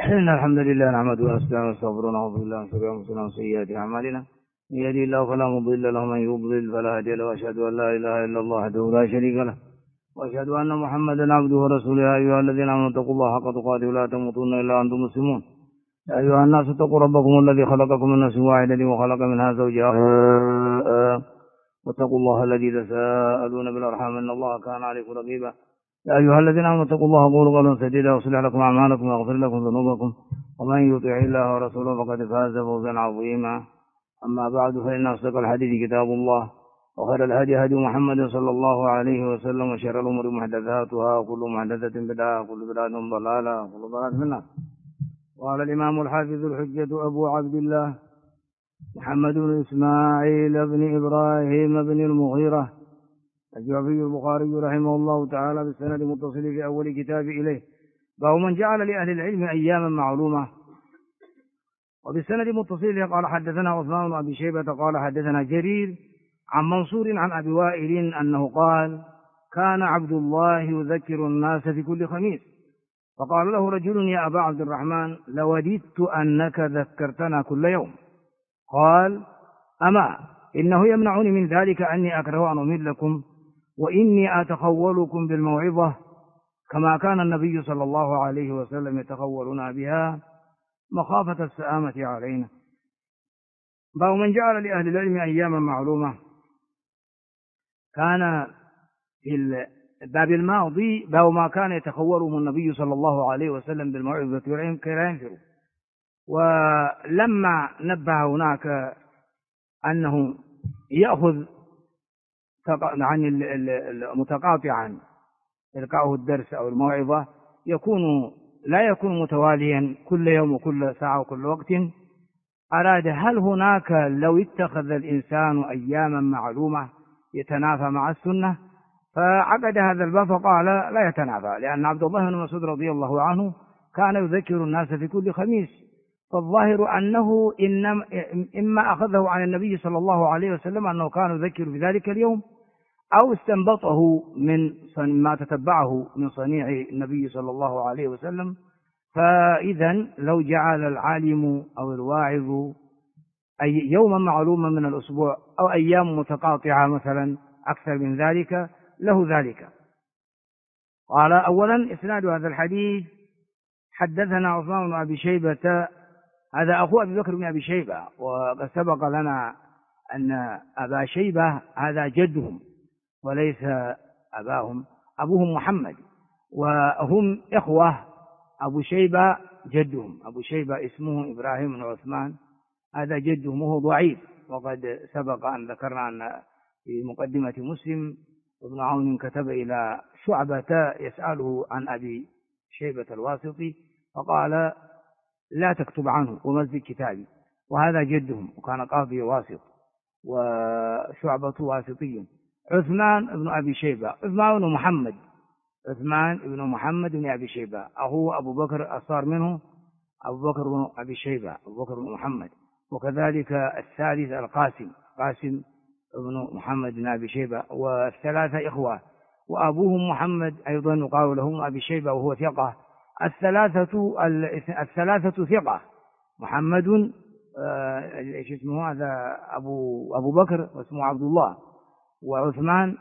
إن الحمد لله نحمده ونستعينه ونستغفره ونعوذ بالله من شرور أنفسنا وسيئات أعمالنا، من يهده الله فلا مضل له ومن يضلل فلا هادي له، وأشهد أن لا إله إلا الله وحده لا شريك له، وأشهد أن محمدا عبده ورسوله. يا أيها الذين آمنوا اتقوا الله حق تقاته ولا تموتن إلا وأنتم مسلمون. يا أيها الناس اتقوا ربكم الذي خلقكم من نفس واحدة وخلق منها زوجها واتقوا الله الذي تساءلون بالأرحام إن الله كان عليكم رقيبا. يا أيها الذين آمنوا اتقوا الله وقولوا قولا سديدا يصلح لكم أعمالكم ويغفر لكم ذنوبكم، ومن يطع الله ورسوله فقد فاز فوزا عظيما. أما بعد، فإن أصدق الحديث كتاب الله، وخير الهدي هدي محمد صلى الله عليه وسلم، وشر الأمور محدثاتها، وكل محدثة بدعة، وكل بدعة ضلالة، وكل ضلالة في النار. قال الإمام الحافظ الحجة أبو عبد الله محمد بن إسماعيل بن إبراهيم بن المغيرة الجعفي البخاري رحمه الله تعالى بالسند المتصل في أول كتاب إليه، باب من جعل لأهل العلم أياما معلومة. وبالسند المتصل قال حدثنا عثمان بن أبي شيبة قال حدثنا جرير عن منصور عن أبي وائل أنه قال: كان عبد الله يذكر الناس في كل خميس، فقال له رجل: يا أبا عبد الرحمن، لوددت أنك ذكرتنا كل يوم. قال: أما إنه يمنعني من ذلك أني أكره أن أملكم، وإني أتخولكم بالموعظة كما كان النبي صلى الله عليه وسلم يتخولنا بها مخافة السآمة علينا. باب من جعل لأهل العلم أياما معلومة. كان في الباب الماضي باب ما كان يتخولهم النبي صلى الله عليه وسلم بالموعظة والعلم كي لا ينفروا، ولما نبه هناك أنه يأخذ عن متقاطعا إلقاؤه الدرس أو الموعظة لا يكون متواليا كل يوم وكل ساعة وكل وقت. أراد هل هناك لو اتخذ الإنسان أياما معلومة يتنافى مع السنة، فعقد هذا الباب فقال لا يتنافى، لأن عبد الله بن مسعود رضي الله عنه كان يذكر الناس في كل خميس، فالظاهر أنه إما أخذه عن النبي صلى الله عليه وسلم أنه كان يذكر في ذلك اليوم، أو استنبطه من ما تتبعه من صنيع النبي صلى الله عليه وسلم. فإذا لو جعل العالم أو الواعظ يوما معلوما من الأسبوع أو أيام متقاطعة مثلا أكثر من ذلك له ذلك. قال: أولا إسناد هذا الحديث حدثنا عثمان بن أبي شيبة، هذا أخو أبي بكر بن أبي شيبة، وقد سبق لنا أن أبا شيبة هذا جدهم وليس أباهم، أبوهم محمد وهم إخوة. أبو شيبة جدهم، أبو شيبة اسمه إبراهيم بن عثمان، هذا جدهم وهو ضعيف، وقد سبق أن ذكرنا أن في مقدمة مسلم ابن عون كتب إلى شعبة يسأله عن أبي شيبة الواسطي، فقال: لا تكتب عنه ومزج كتابي، وهذا جدهم وكان قاضي واسط، وشعبة واسطي. عثمان بن أبي شيبة، عثمان بن محمد بن أبي شيبة، أخوه أبو بكر أصار منه أبو بكر بن أبي شيبة، أبو بكر بن محمد. وكذلك الثالث القاسم بن محمد بن أبي شيبة، والثلاثة إخوة، وأبوهم محمد أيضا يقال لهم أبي شيبة وهو ثقة. الثلاثة ثقة، محمد ايش اسمه هذا أبو بكر واسمه عبد الله، وعثمان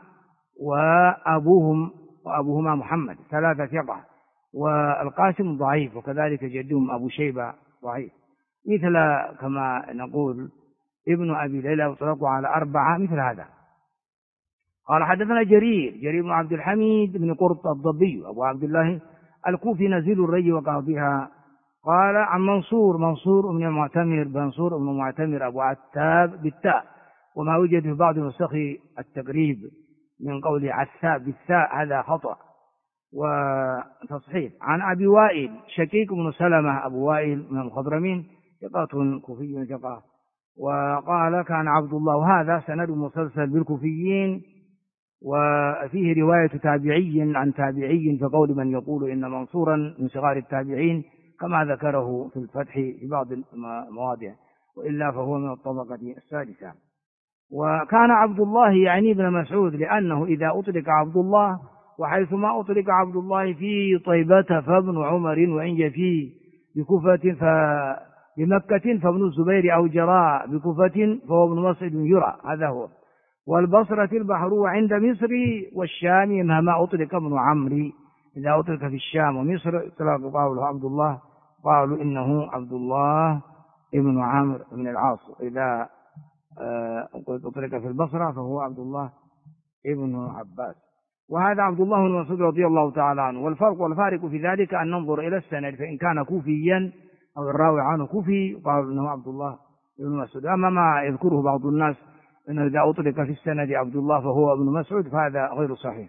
وأبوهما محمد، ثلاثة ثقة. والقاسم ضعيف، وكذلك جدهم أبو شيبة ضعيف، مثل كما نقول ابن أبي ليلى يطلق على أربعة مثل هذا. قال حدثنا جرير بن عبد الحميد بن قرط الضبي أبو عبد الله الكوفي نزيل الري وقاضيها. قال عن منصور بن معتمر أبو عتاب بالتاء، وما وجد في بعض نسخ التقريب من قول عتاب بالثاء هذا خطأ وتصحيح. عن أبي وائل شقيق بن سلمة أبو وائل من المخضرمين، ثقة كوفي ثقة. وقال: كان عبد الله، وهذا سند مسلسل بالكوفيين، وفيه رواية تابعي عن تابعي في قول من يقول إن منصورا من صغار التابعين، كما ذكره في الفتح في بعض المواضع، وإلا فهو من الطبقة السادسة. وكان عبد الله يعني ابن مسعود، لأنه إذا أطلق عبد الله، وحيثما أطلق عبد الله في طيبة فابن عمر وإن يفي بكوفة بمكة فابن الزبير أو جراء بكوفة فهو ابن مسعود يرى، هذا هو. والبصرة البحر وعند مصر والشام مهما أطلق ابن عمرو، إذا أطلق في الشام ومصر قالوا عبد الله، قالوا إنه عبد الله ابن عمرو بن العاص، إذا أطلق في البصرة فهو عبد الله ابن عباس، وهذا عبد الله بن مسعود رضي الله تعالى عنه. والفارق في ذلك أن ننظر إلى السند، فإن كان كوفيا أو الراوي عنه كوفي قالوا إنه عبد الله بن مسعود. أما ما يذكره بعض الناس أنه إذا أطلق في السند عبد الله فهو ابن مسعود فهذا غير صحيح.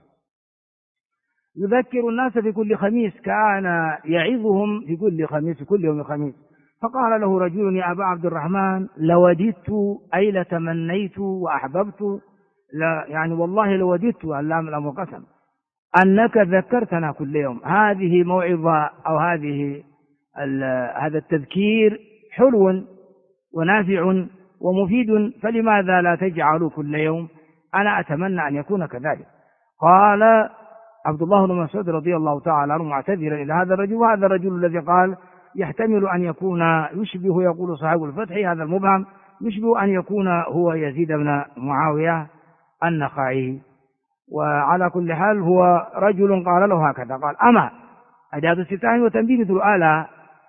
يذكر الناس في كل خميس، كان يعظهم في كل خميس، في كل يوم خميس. فقال له رجل يا أبا عبد الرحمن لوددت أي لتمنيت وأحببت، لا يعني والله لوددت، اللام الأمر قسم، أنك ذكرتنا كل يوم. هذه موعظة أو هذا التذكير حلو ونافع ومفيد، فلماذا لا تجعلوا كل يوم؟ أنا أتمنى أن يكون كذلك. قال عبد الله بن مسعود رضي الله تعالى عنه معتذرا إلى هذا الرجل، وهذا الرجل الذي قال يحتمل أن يكون يشبه، يقول صاحب الفتح هذا المبهم، يشبه أن يكون هو يزيد بن معاوية النخعي. وعلى كل حال هو رجل قال له هكذا، قال أما أداة استفتاح وتنبيه مثل آلة،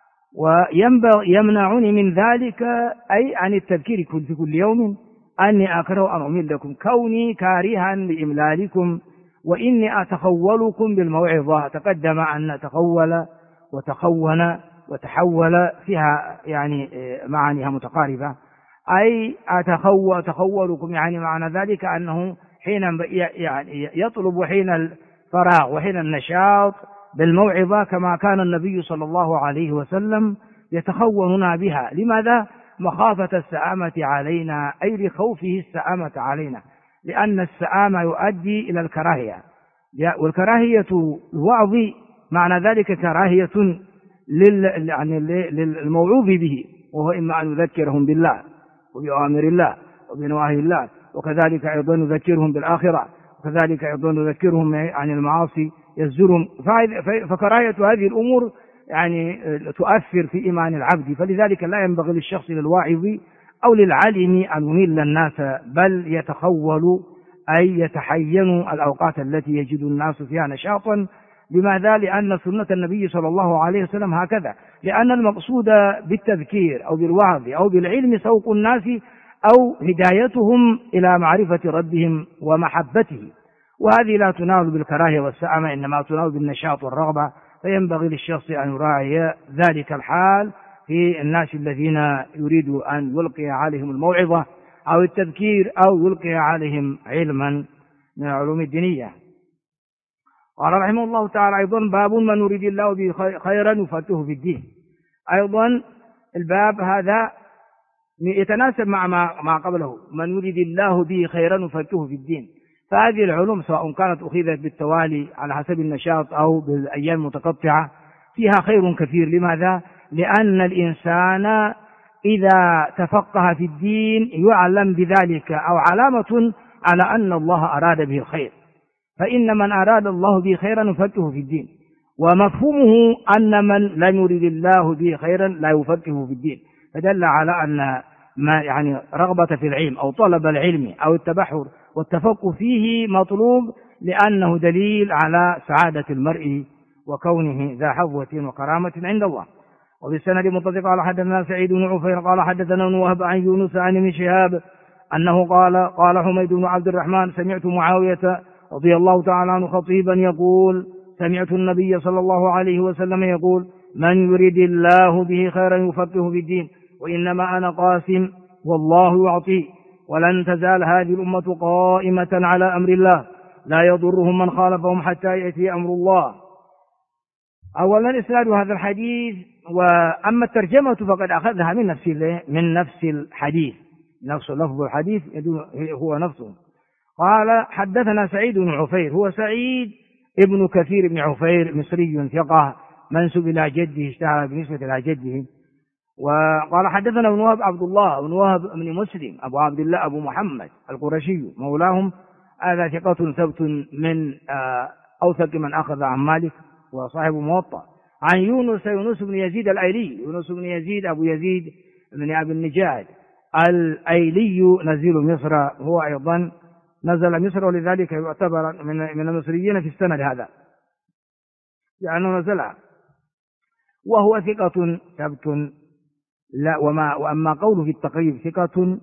ويمنعني من ذلك أي عن التذكير في كل يوم أني أكره أن أميل لكم، كوني كارها لإملالكم، وإني أتخولكم بالموعظة. تقدم أن تخول وتخون وتحول فيها يعني معانيها متقاربة، أي أتخولكم يعني معنى ذلك أنه حين يعني يطلب حين الفراغ وحين النشاط بالموعظة، كما كان النبي صلى الله عليه وسلم يتخوننا بها. لماذا؟ مخافة السآمة علينا، أي لخوفه السآمة علينا، لأن السآمة يؤدي إلى الكراهية، والكراهية الوعظ معنى ذلك كراهية للموعوظ به، وهو إما أن يذكرهم بالله وبأوامر الله وبنواهي الله، وكذلك أيضا يذكرهم بالآخرة، وكذلك أيضا يذكرهم عن المعاصي يزجرهم. فكراهية هذه الأمور يعني تؤثر في إيمان العبد، فلذلك لا ينبغي للشخص للواعظ أو للعالم أن يميل الناس، بل يتخول أي يتحين الأوقات التي يجد الناس فيها نشاطا. لماذا؟ لأن سنة النبي صلى الله عليه وسلم هكذا، لأن المقصود بالتذكير أو بالوعظ أو بالعلم سوق الناس أو هدايتهم إلى معرفة ربهم ومحبته، وهذه لا تنال بالكراهية والسآمة، إنما تنال بالنشاط والرغبة. فينبغي للشخص أن يراعي ذلك الحال في الناس الذين يريد أن يلقي عليهم الموعظة أو التذكير أو يلقي عليهم علما من العلوم الدينية. قال رحمه الله تعالى أيضا باب من يريد الله به خيرا يفقهه في الدين. أيضا الباب هذا يتناسب مع ما قبله، من يريد الله به خيرا يفقهه في الدين. فهذه العلوم سواء كانت أخذت بالتوالي على حسب النشاط أو بالأيام المتقطعة فيها خير كثير. لماذا؟ لأن الإنسان إذا تفقه في الدين يعلم بذلك أو علامة على أن الله أراد به الخير، فإن من أراد الله به خيرا يفقهه في الدين، ومفهومه أن من لم يريد الله به خيرا لا يفقهه في الدين، فدل على أن ما يعني رغبة في العلم أو طلب العلم أو التبحر والتفقه فيه مطلوب، لأنه دليل على سعادة المرء وكونه ذا حظوة وكرامة عند الله. وبالسند متصل قال حدثنا سعيد بن عفير قال حدثنا ابن وهب عن يونس عن ابن شهاب أنه قال حميد بن عبد الرحمن سمعت معاوية رضي الله تعالى عنه خطيبا يقول سمعت النبي صلى الله عليه وسلم يقول من يريد الله به خيرا يفقهه في الدين، وإنما أنا قاسم والله يعطي، ولن تزال هذه الأمة قائمة على أمر الله لا يضرهم من خالفهم حتى يأتي أمر الله. أولا إسناد هذا الحديث، وأما الترجمة فقد أخذها من نفس الحديث، نفس لفظ الحديث هو نفسه. قال حدثنا سعيد بن عفير، هو سعيد ابن كثير بن عفير مصري ثقة منسوب إلى جده، اشتهر بالنسبة إلى جده. وقال حدثنا ابن وهب عبد الله بن وهب بن مسلم أبو عبد الله أبو محمد القرشي مولاهم، هذا ثقة ثبت من أوثق من أخذ عن مالك وصاحب موطأ. عن يونس بن يزيد الأيلي، يونس بن يزيد أبو يزيد بن أبي النجاد الأيلي نزيل مصر، هو أيضا نزل مصر، ولذلك يعتبر من المصريين في السند هذا لأنه نزلها، وهو ثقة ثبت. لا وأما قوله في التقريب ثقة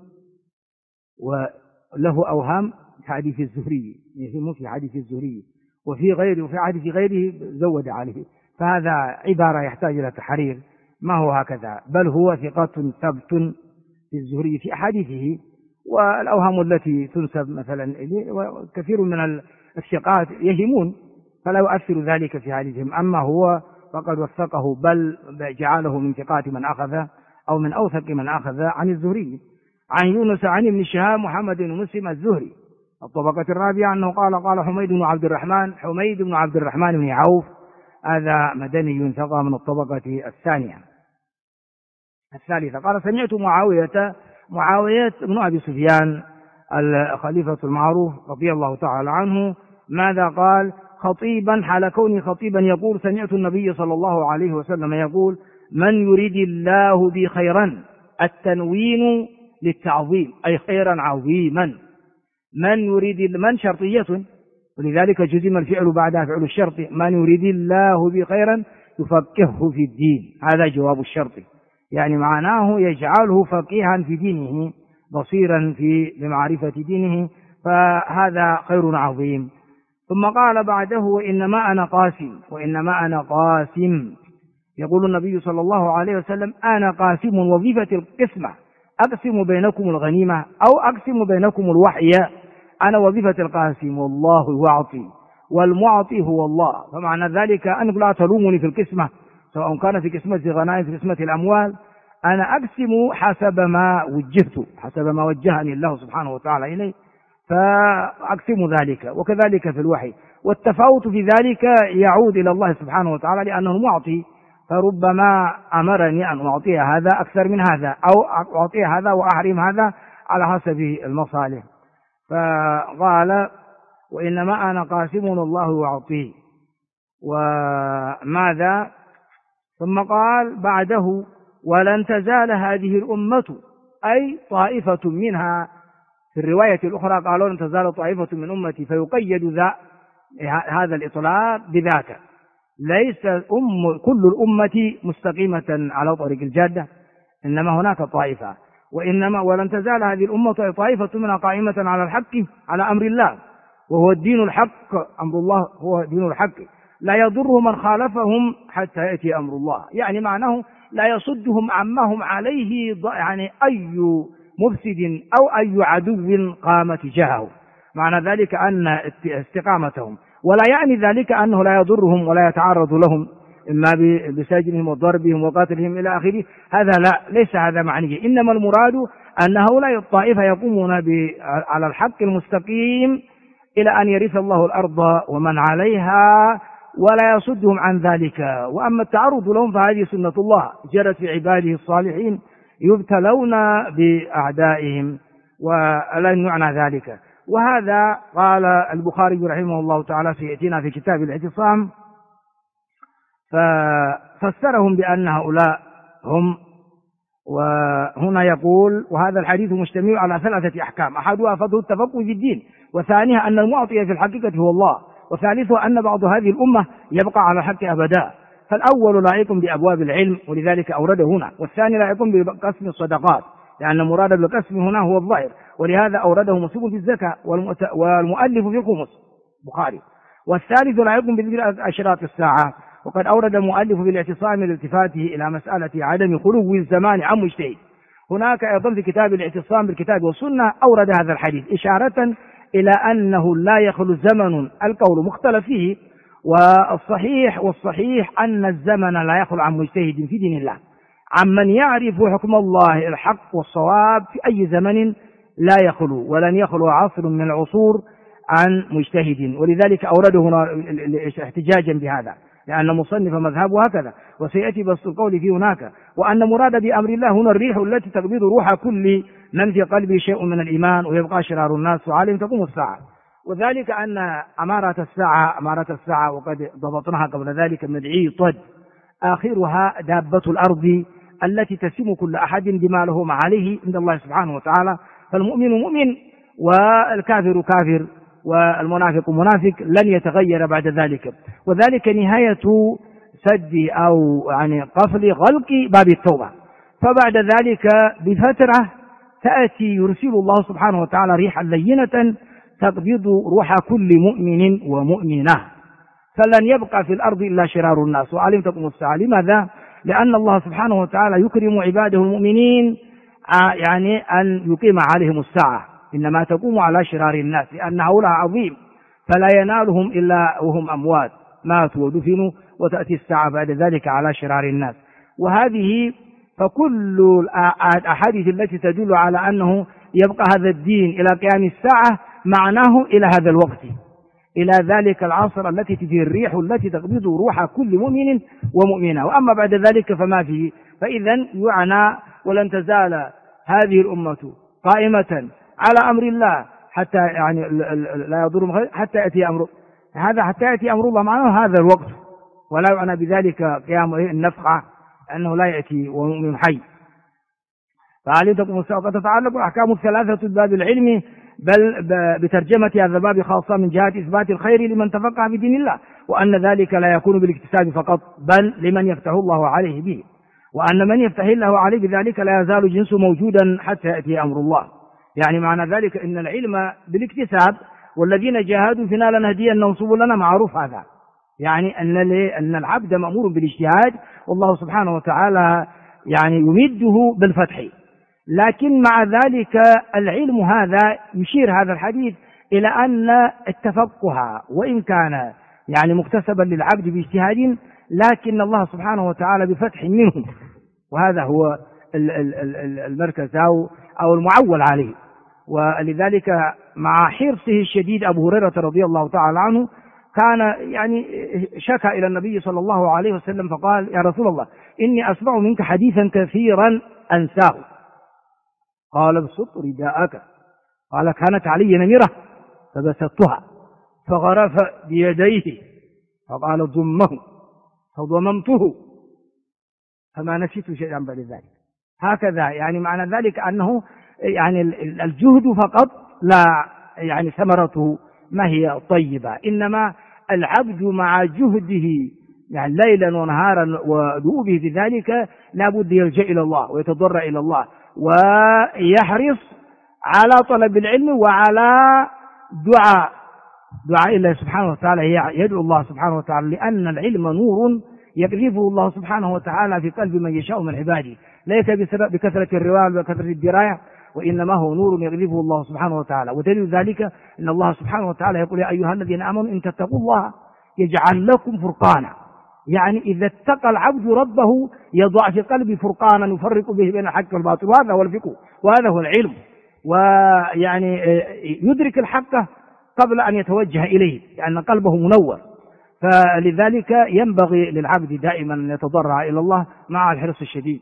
وله أوهام في حديث الزهري، يهم في حديث الزهري وفي حديث غيره زود عليه، فهذا عبارة يحتاج إلى تحرير، ما هو هكذا، بل هو ثقة ثبت في الزهري في أحاديثه. والأوهام التي تنسب مثلا وكثير من الثقات يهمون فلا يؤثر ذلك في حديثهم، أما هو فقد وثقه بل جعله من ثقات من أخذ أو من أوثق من أخذ عن الزهري. عن يونس عن ابن شهاب محمد بن مسلم الزهري الطبقة الرابعة أنه قال حميد بن عبد الرحمن بن عوف، هذا مدني ثقة من الطبقة الثالثة. قال سمعت معاوية بن أبي سفيان الخليفة المعروف رضي الله تعالى عنه، ماذا قال؟ خطيبا حال كوني خطيبا يقول سمعت النبي صلى الله عليه وسلم يقول من يريد الله بخيرا، التنوين للتعظيم أي خيرا عظيما، من شرطية ولذلك جزم الفعل بعدها فعل الشرط، من يريد الله بخيرا يفقهه في الدين، هذا جواب الشرط، يعني معناه يجعله فقيها في دينه بصيرا بمعرفة دينه، فهذا خير عظيم. ثم قال بعده وإنما أنا قاسم، يقول النبي صلى الله عليه وسلم أنا قاسم وظيفة القسمة، أقسم بينكم الغنيمة أو أقسم بينكم الوحي، أنا وظيفة القاسم والله يعطي والمعطي هو الله، فمعنى ذلك أنكم لا تلومني في القسمة سواء كان في قسمة الغنائم في قسمة الأموال، أنا أقسم حسب ما وجهني الله سبحانه وتعالى إليه فأقسم ذلك، وكذلك في الوحي، والتفاوت في ذلك يعود إلى الله سبحانه وتعالى لأنه معطي، فربما أمرني أن أعطي هذا أكثر من هذا أو أعطي هذا وأحرم هذا على حسب المصالح. فقال وإنما أنا قاسم الله يعطيه وماذا، ثم قال بعده ولن تزال هذه الأمة أي طائفة منها، في الرواية الأخرى قالوا لن تزال طائفة من أمتي، فيقيد هذا الإطلاق بذاك، ليس كل الأمة مستقيمة على طريق الجادة، إنما هناك طائفة، ولن تزال هذه الأمة طائفة منها قائمة على الحق على أمر الله وهو الدين الحق، أمر الله هو دين الحق، لا يضر من خالفهم حتى يأتي أمر الله، يعني معناه لا يصدهم عما هم عليه يعني أي مفسد أو أي عدو قام تجاهه، معنى ذلك أن استقامتهم، ولا يعني ذلك أنه لا يضرهم ولا يتعرض لهم إما بسجنهم وضربهم وقتلهم إلى آخره، هذا لا، ليس هذا معنيه، إنما المراد أن هؤلاء الطائفة يقومون على الحق المستقيم إلى أن يرث الله الأرض ومن عليها ولا يصدهم عن ذلك. وأما التعرض لهم فهذه سنة الله جرت في عباده الصالحين يبتلون بأعدائهم ولا يمنعنا ذلك. وهذا قال البخاري رحمه الله تعالى سيأتينا في كتاب الاعتصام، ففسرهم بأن هؤلاء هم، وهنا يقول وهذا الحديث مشتمل على 3 أحكام، أحدها فضل التفقه في الدين، وثانيها أن المعطي في الحقيقة هو الله، وثالثها أن بعض هذه الأمة يبقى على الحق أبدا، فالأول لائق بأبواب العلم ولذلك أورده هنا، والثاني لائق بقسم الصدقات لأن المراد بالقسم هنا هو الظاهر، ولهذا أورده مسلم في الزكاة والمؤلف في الخمس بخاري، والثالث لائق بذكر أشراط الساعة، وقد أورد المؤلف في الاعتصام لالتفاته إلى مسألة عدم خلو الزمان عن مجتهد. هناك أيضا في كتاب الاعتصام بالكتاب والسنة أورد هذا الحديث إشارة إلى أنه لا يخلو الزمن، القول مختلف فيه، والصحيح أن الزمن لا يخلو عن مجتهد في دين الله، عمن يعرف حكم الله الحق والصواب في أي زمن لا يخلو، ولن يخلو عصر من العصور عن مجتهد، ولذلك أورده هنا احتجاجا بهذا لأن مصنف مذهبه هكذا، وسيأتي بس القول فيه هناك، وأن مراد بأمر الله هنا الريح التي تقبض روح كل من في قلبه شيء من الإيمان ويبقى شرار الناس وعليهم تقوم الساعة، وذلك أن أمارة الساعة وقد ضبطناها قبل ذلك من عيطد آخرها دابة الأرض التي تسم كل أحد بما له ما عليه عند الله سبحانه وتعالى. فالمؤمن مؤمن والكافر كافر والمنافق منافق، لن يتغير بعد ذلك. وذلك نهاية سد أو يعني قفل غلق باب التوبة. فبعد ذلك بفترة تأتي يرسل الله سبحانه وتعالى ريحا لينة تقبض روح كل مؤمن ومؤمنة، فلن يبقى في الأرض إلا شرار الناس. وعلمتكم الساعة. لماذا؟ لأن الله سبحانه وتعالى يكرم عباده المؤمنين، يعني أن يقيم عليهم الساعة، إنما تقوم على شرار الناس، لأن هؤلاء عظيم فلا ينالهم إلا وهم أموات ماتوا ودفنوا، وتأتي الساعة بعد ذلك على شرار الناس. وهذه فكل الأحاديث التي تدل على أنه يبقى هذا الدين إلى قيام الساعة معناه إلى هذا الوقت، إلى ذلك العصر التي تجي الريح التي تقبض روح كل مؤمن ومؤمنة. وأما بعد ذلك فما فيه. فإذا يعنى ولن تزال هذه الأمة قائمة على أمر الله حتى يعني لا يضر حتى يأتي أمر هذا، حتى يأتي أمر الله معناه هذا الوقت، ولا يعنى بذلك قيام النفخة أنه لا يأتي ومؤمن حي. فعلمتكم الساعة تتعلق الأحكام الثلاثة بباب العلم، بل بترجمة هذا الباب خاصة من جهة إثبات الخير لمن تفقه في دين الله، وأن ذلك لا يكون بالاكتساب فقط، بل لمن يفتح الله عليه به، وأن من يفتح الله عليه بذلك لا يزال جنسه موجودا حتى يأتي أمر الله. يعني معنى ذلك إن العلم بالاكتساب، والذين جاهدوا فينا لنهدينهم سبلنا، معروف هذا. يعني أن العبد مأمور بالاجتهاد، والله سبحانه وتعالى يعني يمده بالفتح. لكن مع ذلك العلم هذا يشير هذا الحديث إلى أن التفقه وإن كان يعني مكتسبا للعبد باجتهاد، لكن الله سبحانه وتعالى بفتح منه، وهذا هو المركز أو المعول عليه. ولذلك مع حرصه الشديد أبو هريرة رضي الله تعالى عنه كان يعني شكى إلى النبي صلى الله عليه وسلم فقال: يا رسول الله، إني أسمع منك حديثا كثيرا أنساه. قال: ابسط رداءك. قال: كانت علي نمرة فبسطتها فغرف بيديه فقال: ضمه فضممته فما نسيت شيئا بعد ذلك. هكذا يعني معنى ذلك أنه يعني الجهد فقط لا يعني ثمرته ما هي طيبة، إنما العبد مع جهده يعني ليلا ونهارا ودؤوبه في ذلك لابد يلجأ إلى الله ويتضرع إلى الله ويحرص على طلب العلم وعلى دعاء الله سبحانه وتعالى، يدعو الله سبحانه وتعالى، لأن العلم نور يقذفه الله سبحانه وتعالى في قلب من يشاء من عباده، ليس بكثرة الرواية وكثرة الدراية، وإنما هو نور يقذفه الله سبحانه وتعالى. ودليل ذلك أن الله سبحانه وتعالى يقول: يا أيها الذين آمنوا إن تتقوا الله يجعل لكم فرقانا. يعني إذا اتقى العبد ربه يضع في قلبه فرقانا يفرق به بين الحق والباطل، وهذا هو الفقه وهذا هو العلم، ويعني يدرك الحق قبل أن يتوجه إليه لأن قلبه منور. فلذلك ينبغي للعبد دائما أن يتضرع إلى الله مع الحرص الشديد.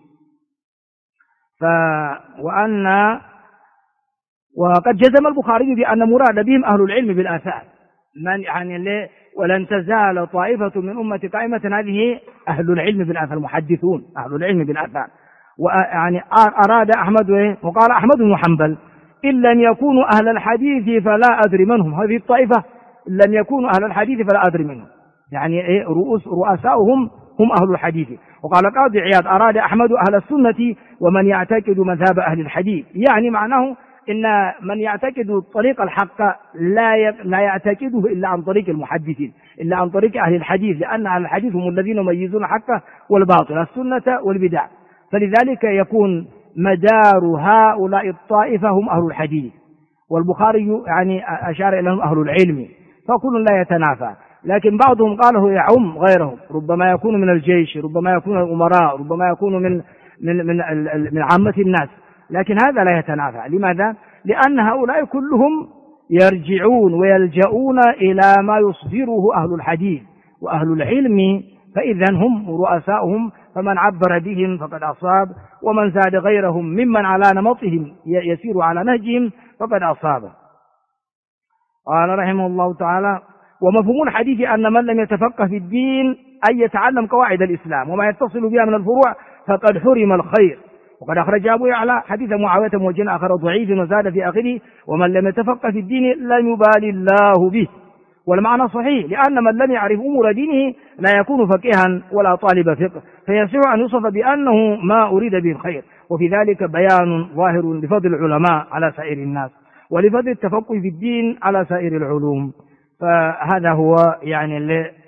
وقد جزم البخاري بأن مراد بهم أهل العلم بالآثار، من يعني ولن تزال طائفة من أمة قائمة، هذه أهل العلم بالآثار، المحدثون أهل العلم بالآثار. ويعني أراد أحمد وقال أحمد بن حنبل: إن لم يكونوا أهل الحديث فلا أدري منهم. هذه الطائفة لم يكونوا أهل الحديث فلا أدري منهم، يعني رؤساؤهم هم أهل الحديث. وقال قاضي عياض: أراد أحمد أهل السنة ومن يعتقد مذهب أهل الحديث. يعني معناه إن من يعتقد طريق الحق لا يعتقده إلا عن طريق المحدثين، إلا عن طريق أهل الحديث، لأن أهل الحديث هم الذين يميزون الحق والباطل، السنة والبدع. فلذلك يكون مدار هؤلاء الطائفة هم أهل الحديث، والبخاري يعني أشار إليهم أهل العلم، فكل لا يتنافى. لكن بعضهم قاله يعم غيرهم، ربما يكون من الجيش، ربما يكون من الأمراء، ربما يكون من عامة الناس، لكن هذا لا يتنافى. لماذا؟ لأن هؤلاء كلهم يرجعون ويلجؤون إلى ما يصدره أهل الحديث وأهل العلم، فإذا هم رؤساؤهم، فمن عبر بهم فقد أصاب، ومن زاد غيرهم ممن على نمطهم يسير على نهجهم فقد أصاب. قال رحمه الله تعالى: ومفهوم الحديث أن من لم يتفقه في الدين أن يتعلم قواعد الإسلام وما يتصل بها من الفروع فقد حرم الخير. وقد أخرج أبو يعلى حديث معاوية موجه آخر ضعيف وزاد في آخره ومن لم يتفقه في الدين لم يبالي الله به. والمعنى صحيح، لأن من لم يعرف أمور دينه لا يكون فقيها ولا طالب فقه، فيصح أن يوصف بأنه ما أريد به الخير. وفي ذلك بيان ظاهر لفضل العلماء على سائر الناس ولفضل التفقه في الدين على سائر العلوم. فهذا هو يعني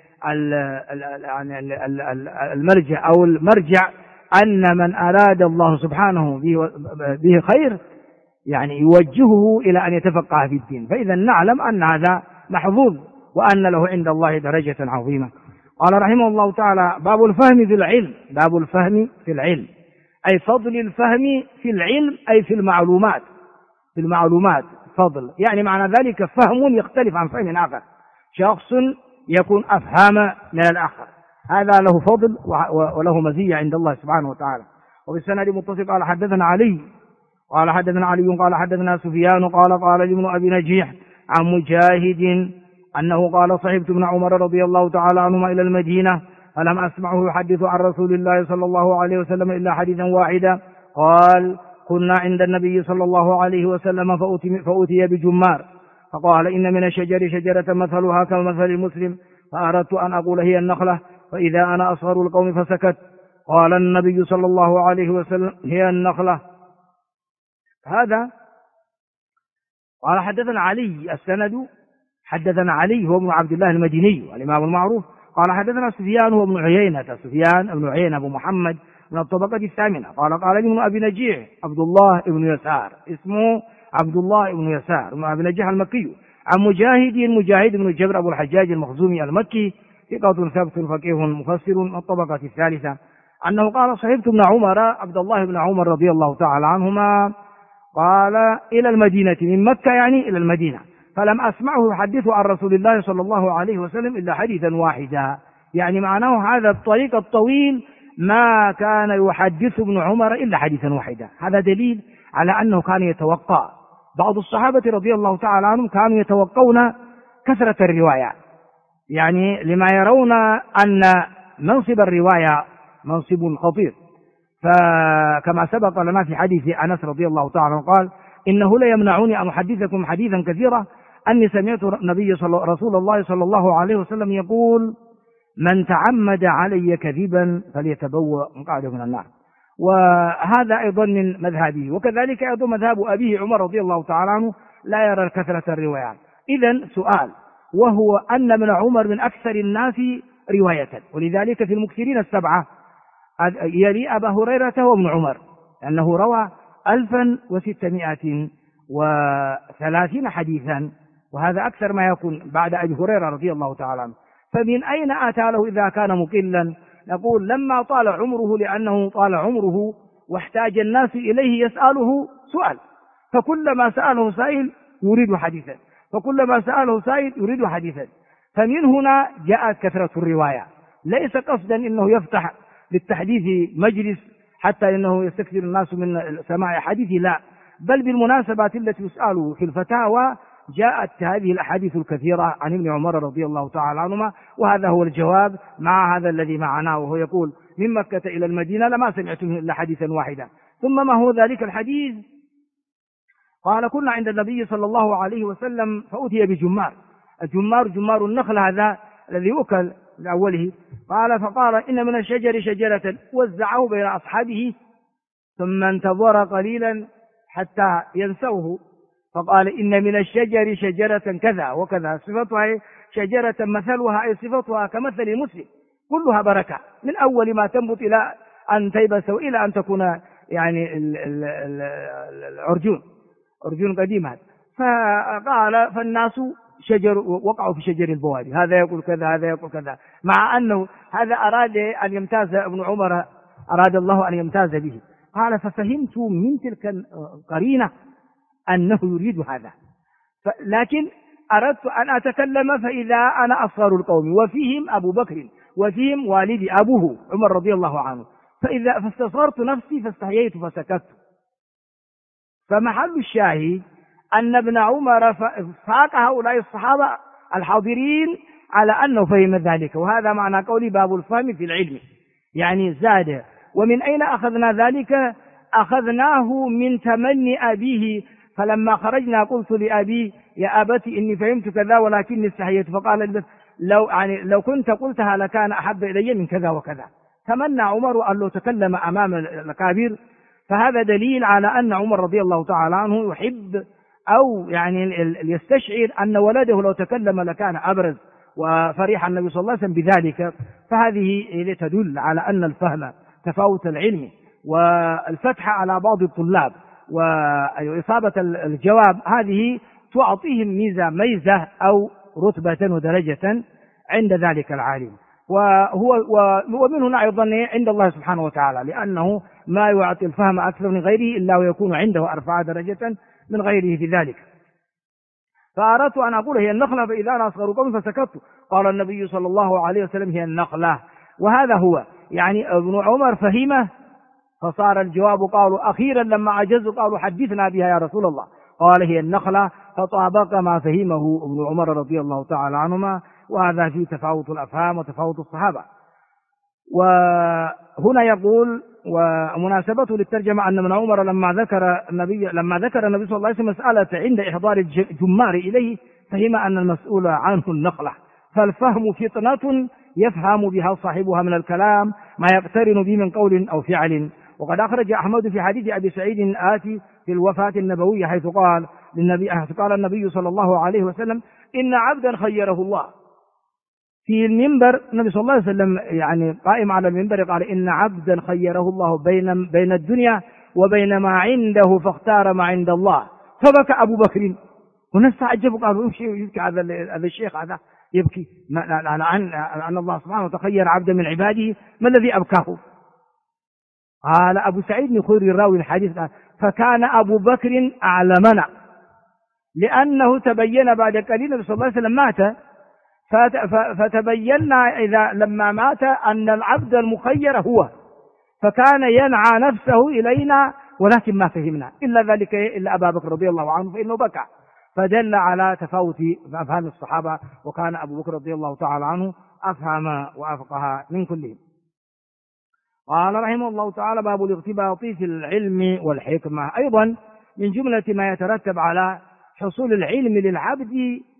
المرجع أو المرجع أن من أراد الله سبحانه به خير يعني يوجهه إلى أن يتفقه في الدين. فإذا نعلم أن هذا محظوظ وأن له عند الله درجة عظيمة. قال رحمه الله تعالى: باب الفهم في العلم. باب الفهم في العلم أي فضل الفهم في العلم، أي في المعلومات. في المعلومات فضل، يعني معنى ذلك فهم يختلف عن فهم آخر. شخص يكون أفهم من الآخر، هذا له فضل وله مزية عند الله سبحانه وتعالى. وبالسند متصل قال حدثنا علي قال حدثنا علي قال حدثنا سفيان قال ابن أبي نجيح عن مجاهد أنه قال: صحبت ابن عمر رضي الله تعالى عنهما إلى المدينة فلم أسمعه يحدث عن رسول الله صلى الله عليه وسلم إلا حديثا واحدا. قال: كنا عند النبي صلى الله عليه وسلم فأتي بجمار فقال: إن من الشجر شجرة مثلها كمثل المسلم، فأردت أن أقول هي النخلة، فإذا أنا أصغر القوم فسكت. قال النبي صلى الله عليه وسلم: هي النخلة. هذا قال حدثنا علي، السند حدثنا علي هو ابن عبد الله المديني الإمام المعروف. قال حدثنا سفيان هو ابن عيينة، سفيان ابن عيينة أبو محمد من الطبقة الثامنة. قال ابن أبي نجيح عبد الله ابن يسار، اسمه عبد الله ابن يسار ابن أبي نجيح المكي. عن مجاهد بن جبر أبو الحجاج المخزومي المكي، ثقة ثبت فقيه مفسر من الطبقة الثالثة، أنه قال: صحبت ابن عمر عبد الله بن عمر رضي الله تعالى عنهما قال إلى المدينة، من مكة يعني إلى المدينة، فلم أسمعه يحدث عن رسول الله صلى الله عليه وسلم إلا حديثا واحدا. يعني معناه هذا الطريق الطويل ما كان يحدث ابن عمر إلا حديثا واحدا. هذا دليل على أنه كان يتوقع. بعض الصحابة رضي الله تعالى عنهم كانوا يتوقون كثرة الرواية، يعني لما يرون أن منصب الرواية منصب خطير. فكما سبق لنا في حديث أنس رضي الله تعالى عنه قال: إنه لا يمنعني أن أحدثكم حديثا كثيرا أني سمعت رسول الله صلى الله عليه وسلم يقول: من تعمد علي كذبا فليتبوأ مقعده من النار. وهذا أيضا من مذهبه، وكذلك أيضا مذهب أبيه عمر رضي الله تعالى عنه لا يرى كثرة الروايات. إذن سؤال، وهو أن ابن عمر من أكثر الناس رواية، ولذلك في المكثرين السبعة يلي أبا هريرة وابن عمر، لأنه روى 1630 حديثا، وهذا أكثر ما يكون بعد أبي هريرة رضي الله تعالى عنه. فمن أين أتى له إذا كان مقلا؟ نقول لما طال عمره، لأنه طال عمره واحتاج الناس إليه يسأله سؤال، فكلما سأله سائل يريد حديثا، فكلما سأله سائل يريد حديثا. فمن هنا جاءت كثرة الرواية، ليس قصدا إنه يفتح للتحديث مجلس حتى إنه يستكثر الناس من سماع حديثه، لا، بل بالمناسبات التي يسأله في الفتاوى جاءت هذه الأحاديث الكثيرة عن ابن عمر رضي الله تعالى عنهما. وهذا هو الجواب مع هذا الذي معناه، وهو يقول: من مكة إلى المدينة لما سمعت منه إلا حديثا واحدا. ثم ما هو ذلك الحديث؟ قال: كنا عند النبي صلى الله عليه وسلم فأتي بجمار. الجمار جمار النخل هذا الذي يؤكل لأوله. فقال: إن من الشجر شجرة، وزعه بين أصحابه ثم انتظر قليلا حتى ينسوه، فقال: إن من الشجر شجرة كذا وكذا، صفتها شجرة مثلها أي صفتها كمثل المسلم، كلها بركة من أول ما تنبت إلى أن تيبس وإلى أن تكون يعني العرجون قديمة. فقال: فالناس وقعوا في شجر البوادي، هذا يقول كذا هذا يقول كذا، مع أنه هذا أراد أن يمتاز ابن عمر، أراد الله أن يمتاز به. قال: ففهمت من تلك القرينة أنه يريد هذا، لكن أردت أن أتكلم فإذا أنا أصغر القوم، وفيهم أبو بكر وفيهم والدي أبوه عمر رضي الله عنه، فاستصغرت نفسي فاستحييت فسكت. فمحل الشاهد أن ابن عمر فاق هؤلاء الصحابة الحاضرين على أنه فهم ذلك. وهذا معنى قولي باب الفهم في العلم، يعني زاد. ومن أين أخذنا ذلك؟ أخذناه من تمني أبيه، فلما خرجنا قلت لأبي يا أبت إني فهمت كذا ولكني استحييت، فقال لو كنت قلتها لكان أحب إلي من كذا وكذا. تمنى عمر أن لو تكلم أمام الأكابر، فهذا دليل على أن عمر رضي الله تعالى عنه يحب أو يعني يستشعر أن ولده لو تكلم لكان أبرز، وفرح النبي صلى الله عليه وسلم بذلك. فهذه تدل على أن الفهم تفاوت العلم والفتح على بعض الطلاب وإصابة الجواب هذه تعطيهم ميزة أو رتبة ودرجة عند ذلك العالم. ومن هنا أيضا عند الله سبحانه وتعالى، لأنه ما يعطي الفهم أكثر من غيره إلا ويكون عنده أرفع درجة من غيره في ذلك. فأردت أن أقول هي النخلة فإذا أنا أصغر قوم فسكت، قال النبي صلى الله عليه وسلم هي النخلة. وهذا هو يعني ابن عمر فهمه، فصار الجواب قالوا أخيرا لما عجزوا قالوا حدثنا بها يا رسول الله، قال هي النخلة، فطابق ما فهمه ابن عمر رضي الله تعالى عنهما. وهذا فيه تفاوت الأفهام وتفاوت الصحابة. وهنا يقول ومناسبته للترجمة أن ابن عمر لما ذكر النبي صلى الله عليه وسلم مسألة عند إحضار الجمار إليه فهم أن المسؤول عنه النخلة، فالفهم فطنة يفهم بها صاحبها من الكلام ما يقترن به من قول أو فعل. وقد أخرج أحمد في حديث أبي سعيد الآتي في الوفاة النبوية حيث قال النبي صلى الله عليه وسلم إن عبدا خيره الله في المنبر. النبي صلى الله عليه وسلم يعني قائم على المنبر قال إن عبدا خيره الله بين الدنيا وبين ما عنده فاختار ما عند الله، فبكى أبو بكر والناس تعجبوا قالوا يبكي هذا الشيخ هذا يبكي أن الله سبحانه وتخير عبدا من عباده، ما الذي أبكاه؟ قال أبو سعيد الخدري الراوي الحديث قال فكان أبو بكر أعلمنا، لأنه تبين بعد قليل النبي صلى الله عليه وسلم مات، فتبينا لما مات أن العبد المخير هو، فكان ينعى نفسه إلينا ولكن ما فهمنا إلا ذلك إلا أبا بكر رضي الله عنه فإنه بكى، فدل على تفاوت أفهام الصحابة. وكان أبو بكر رضي الله تعالى عنه أفهم وأفقه من كلهم. قال رحمه الله تعالى باب الارتباط في العلم والحكمة. أيضا من جملة ما يترتب على حصول العلم للعبد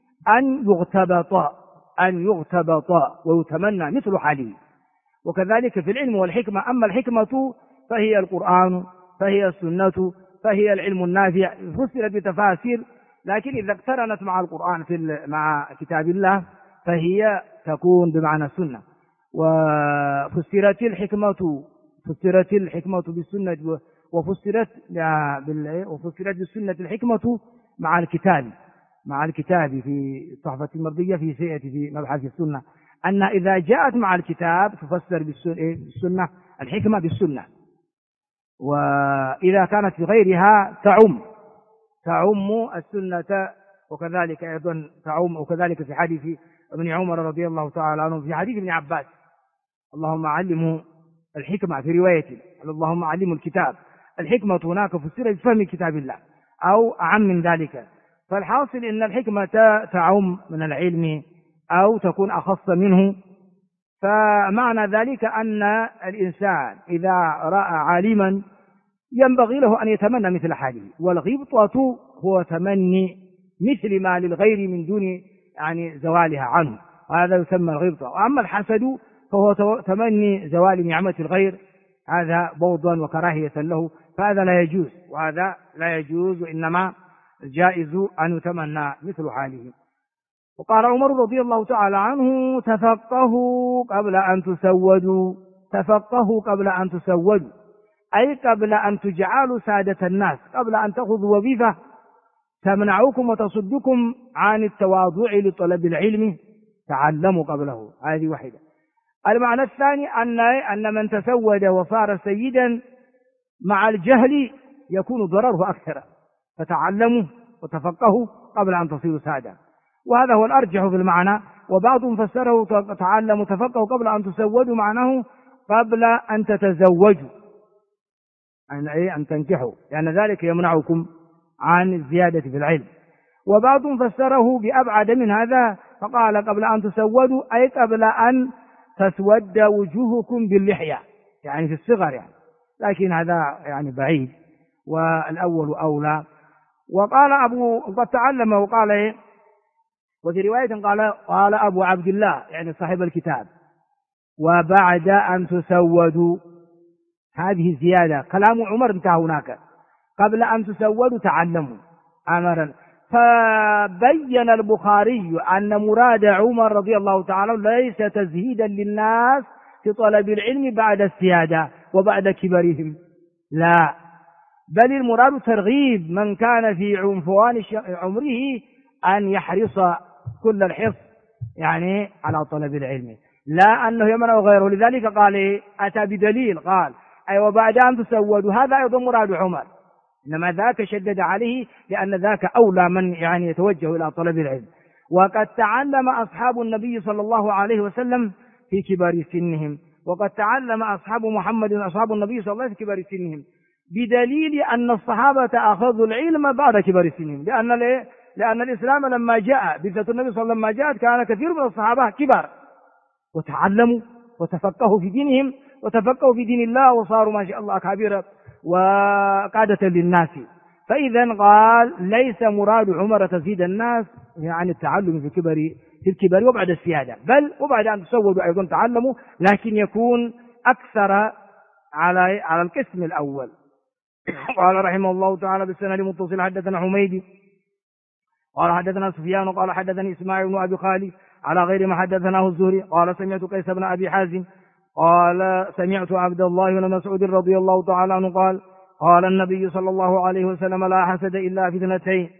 أن يغتبط ويتمنى مثل حاله. وكذلك في العلم والحكمة، أما الحكمة فهي القرآن، فهي السنة، فهي العلم النافع، فسرت بتفاسير، لكن إذا اقترنت مع القرآن مع كتاب الله فهي تكون بمعنى السنة. وفسرت الحكمة بالسنة، وفسرت بالسنة الحكمة مع الكتاب في التحفة المرضية في سيئة في مبحث السنة، أن إذا جاءت مع الكتاب تفسر بالسنة الحكمة بالسنة، وإذا كانت في غيرها تعم السنة، وكذلك أيضا تعم. وكذلك في حديث ابن عمر رضي الله تعالى عنه في حديث ابن عباس اللهم علمه الحكمة، في رواية اللهم علمه الكتاب، الحكمة هناك فسرت بفهم كتاب الله أو أعم من ذلك. فالحاصل إن الحكمة تعم من العلم أو تكون أخص منه. فمعنى ذلك أن الإنسان إذا رأى عالما ينبغي له أن يتمنى مثل حاله، والغبطة هو تمني مثل ما للغير من دون يعني زوالها عنه، وهذا يسمى الغبطة. وأما الحسد فهو تمني زوال نعمة الغير، هذا بغضا وكراهية له، فهذا لا يجوز، وهذا لا يجوز، وإنما الجائز أن يتمنى مثل حاله. وقال عمر رضي الله تعالى عنه تفقهوا قبل أن تسودوا، أي قبل أن تجعلوا سادة الناس، قبل أن تأخذوا وظيفة تمنعكم وتصدكم عن التواضع لطلب العلم، تعلموا قبله. هذه واحدة. المعنى الثاني أن من تسود وصار سيدا مع الجهل يكون ضرره أكثر، فتعلموا وتفقهوا قبل أن تصيروا سادة، وهذا هو الأرجح في المعنى. وبعضهم فسره تعلموا وتفقهوا قبل أن تسودوا معناه قبل أن تتزوجوا، يعني أن تنكحوا، لأن ذلك يمنعكم عن الزيادة في العلم. وبعضهم فسره بأبعد من هذا فقال قبل أن تسودوا أي قبل أن تسود وجوهكم باللحية، يعني في الصغر يعني، لكن هذا يعني بعيد والأول أولى. وقال قد تعلم وقال إيه؟ وفي رواية قال أبو عبد الله يعني صاحب الكتاب وبعد أن تسودوا، هذه زيادة، كلام عمر انتهى هناك، قبل أن تسودوا تعلموا أمرا. فبين البخاري أن مراد عمر رضي الله تعالى ليس تزهيدا للناس في طلب العلم بعد السيادة وبعد كبرهم، لا، بل المراد ترغيب من كان في عنفوان عمره أن يحرص كل الحرص يعني على طلب العلم، لا أنه يمنع غيره. لذلك قال أتى بدليل قال أي وبعد أن تسودوا، هذا أيضا مراد عمر، إنما ذاك شدد عليه لأن ذاك أولى من يعني يتوجه إلى طلب العلم. وقد تعلم أصحاب النبي صلى الله عليه وسلم في كبار سنهم، وقد تعلم أصحاب محمد أصحاب النبي صلى الله عليه وسلم في كبار سنهم، بدليل أن الصحابة أخذوا العلم بعد كبار سنهم، لأن الإسلام لما جاء بعثة النبي صلى الله عليه وسلم لما جاءت كان كثير من الصحابة كبار وتعلموا وتفقهوا في دينهم وتفقهوا في دين الله وصاروا ما شاء الله أكابر وقادة للناس. فإذا قال ليس مراد عمر تزيد الناس يعني التعلم في الكبر وبعد السيادة، بل وبعد أن تسودوا أيضا تعلموا، لكن يكون أكثر على القسم الأول. قال رحمه الله تعالى بالسند المتصل حدثنا حميدي قال حدثنا سفيان قال حدثني إسماعيل بن أبي خالد على غير ما حدثناه الزهري قال سمعت قيس بن أبي حازم قال سمعت عبد الله بن مسعود رضي الله تعالى عنه قال النبي صلى الله عليه وسلم لا حسد إلا في اثنتين،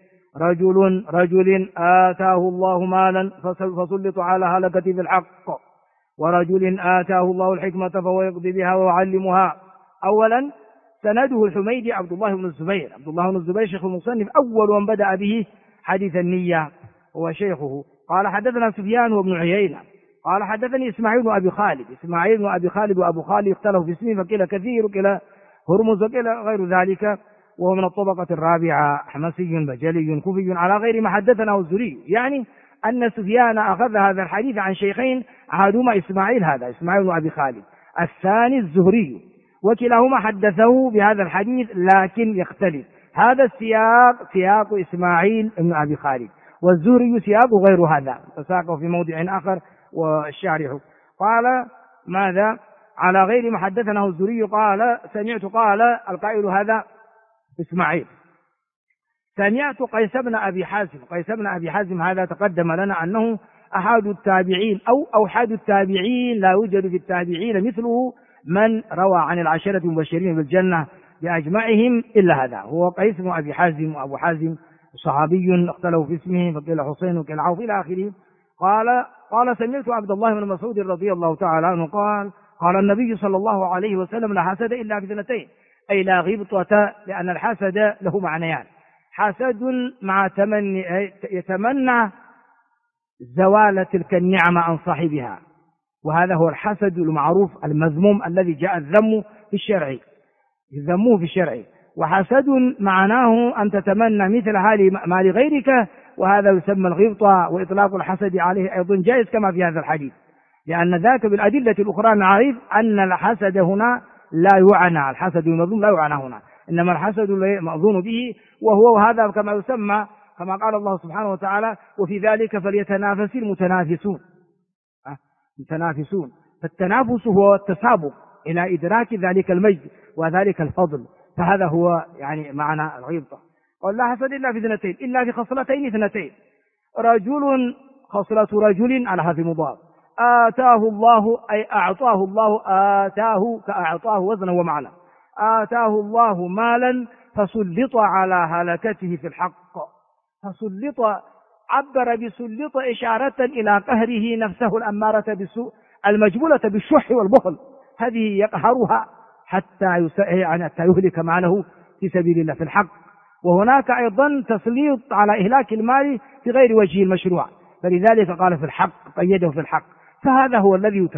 رجل آتاه الله مالا فسلط على هلكته في الحق، ورجل آتاه الله الحكمة فهو يقضي بها ويعلمها. أولا سنده الحميدي عبد الله بن الزبير شيخ المصنف، أول من بدأ به حديث النية هو شيخه. قال حدثنا سفيان وابن عيينة قال حدثني إسماعيل بن أبي خالد وأبو خالد اختلفوا في اسمه، فقيل كثير وقيل هرمز وقيل غير ذلك، وهو من الطبقة الرابعة، حمصي بجلي كوفي على غير ما حدثنا الزهري، يعني أن سفيان أخذ هذا الحديث عن شيخين أحدهما إسماعيل بن أبي خالد، الثاني الزهري، وكلاهما حدثه بهذا الحديث لكن يختلف. هذا السياق سياق إسماعيل بن أبي خالد، والزهري سياق غير هذا، فساقه في موضع آخر والشارح قال ماذا على غير ما حدثنا الزهري قال سمعت قال القائل هذا إسماعيل. سمعت قيس بن أبي حازم هذا تقدم لنا أنه أحد التابعين أو أوحد التابعين، لا يوجد في التابعين مثله من روى عن العشرة المبشرين بالجنة بأجمعهم إلا هذا، هو قيس بن أبي حازم، وأبو حازم صحابي اختلفوا في اسمه فقيل حسين وقيل عوف إلى آخره. قال سمعت عبد الله بن مسعود رضي الله تعالى عنه قال النبي صلى الله عليه وسلم لا حسد إلا في اثنتين، أي لا غبطة، لأن الحسد له معنيان، حسد مع تمني يتمنى زوال تلك النعمة عن صاحبها، وهذا هو الحسد المعروف المذموم الذي جاء الذم في الشرع، ذموه في الشرع. وحسد معناه أن تتمنى مثل هذه ما لغيرك، وهذا يسمى الغبطة، وإطلاق الحسد عليه أيضا جائز كما في هذا الحديث، لأن ذاك بالأدلة الأخرى نعرف أن الحسد هنا لا يعنى، الحسد المذموم لا يعنى هنا، إنما الحسد المأذون به، وهو هذا كما يسمى كما قال الله سبحانه وتعالى وفي ذلك فليتنافس المتنافسون. فالتنافس هو التسابق إلى إدراك ذلك المجد وذلك الفضل، فهذا هو يعني معنى الغبطة. قال لا حسد إلا في اثنتين، إلا في خصلتين اثنتين، خصلة رجل على هذا المضاف، آتاه الله أي أعطاه الله، آتاه كأعطاه وزنا ومعنى، آتاه الله مالا فسلط على هلكته في الحق، فسلط عبر بسلط إشارة إلى قهره نفسه الأمارة بالسوء المجبولة بالشح والبخل، هذه يقهرها حتى يهلك ماله في سبيل الله في الحق. وهناك أيضا تسليط على إهلاك المال في غير وجه المشروع، فلذلك قال في الحق، قيده في الحق، فهذا هو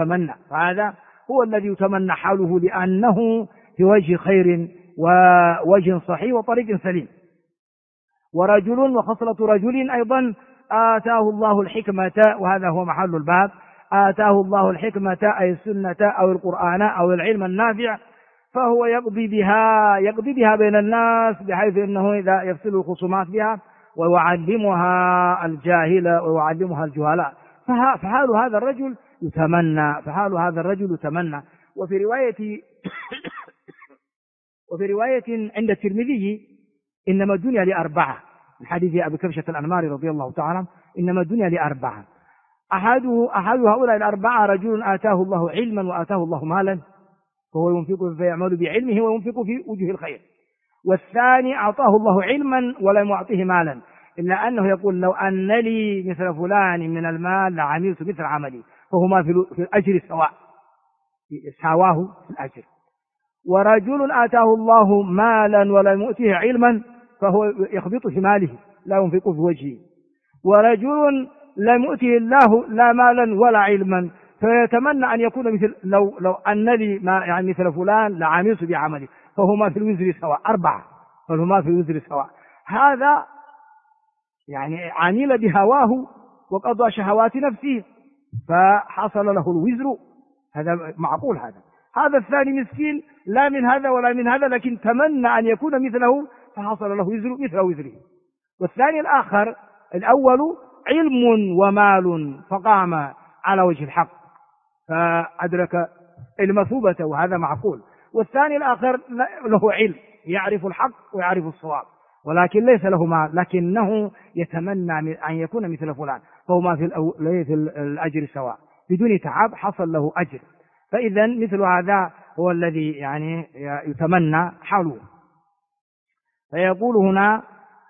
الذي يتمنى حاله، لأنه في وجه خير ووجه صحيح وطريق سليم. ورجل وخصلة رجل أيضا آتاه الله الحكمة، وهذا هو محل الباب، آتاه الله الحكمة أي السنة أو القرآن أو العلم النافع، فهو يقضي بها بين الناس، بحيث أنه إذا يفصل الخصومات بها ويعلمها الجاهل ويعلمها الجهلاء. فحال هذا الرجل يتمنى. وفي رواية عند الترمذي إنما الدنيا لأربعة، من حديث أبي كبشة الأنماري رضي الله تعالى عنه، إنما الدنيا لأربعة، أحد هؤلاء الأربعة رجل آتاه الله علما وآتاه الله مالا فهو ينفق فيعمل بعلمه وينفق في وجه الخير، والثاني أعطاه الله علما ولم يعطه مالا، إلا أنه يقول لو أن لي مثل فلان من المال لعملت مثل عملي، فهما في الأجر سواء، ساواه في الأجر. ورجل آتاه الله مالا ولم يؤته علما فهو يخبط في ماله لا ينفق في وجهه. ورجل لم يؤته الله لا مالا ولا علما فيتمنى أن يكون مثل لو أن لي ما يعني مثل فلان لعملت بعمله، فهما في الوزر سواء، أربعة فهما في الوزر سواء. هذا يعني عمل بهواه وقضى شهوات نفسه فحصل له الوزر، هذا معقول. هذا الثاني مسكين لا من هذا ولا من هذا، لكن تمنى أن يكون مثله فحصل له وزر مثل وزره. والثاني الآخر الأول علم ومال فقام على وجه الحق فأدرك المثوبة، وهذا معقول. والثاني الآخر له علم يعرف الحق ويعرف الصواب ولكن ليس له مال، لكنه يتمنى أن يكون مثل فلان، فهما في الأجر سواء، بدون تعب حصل له أجر. فإذا مثل هذا هو الذي يعني يتمنى حاله. فيقول هنا: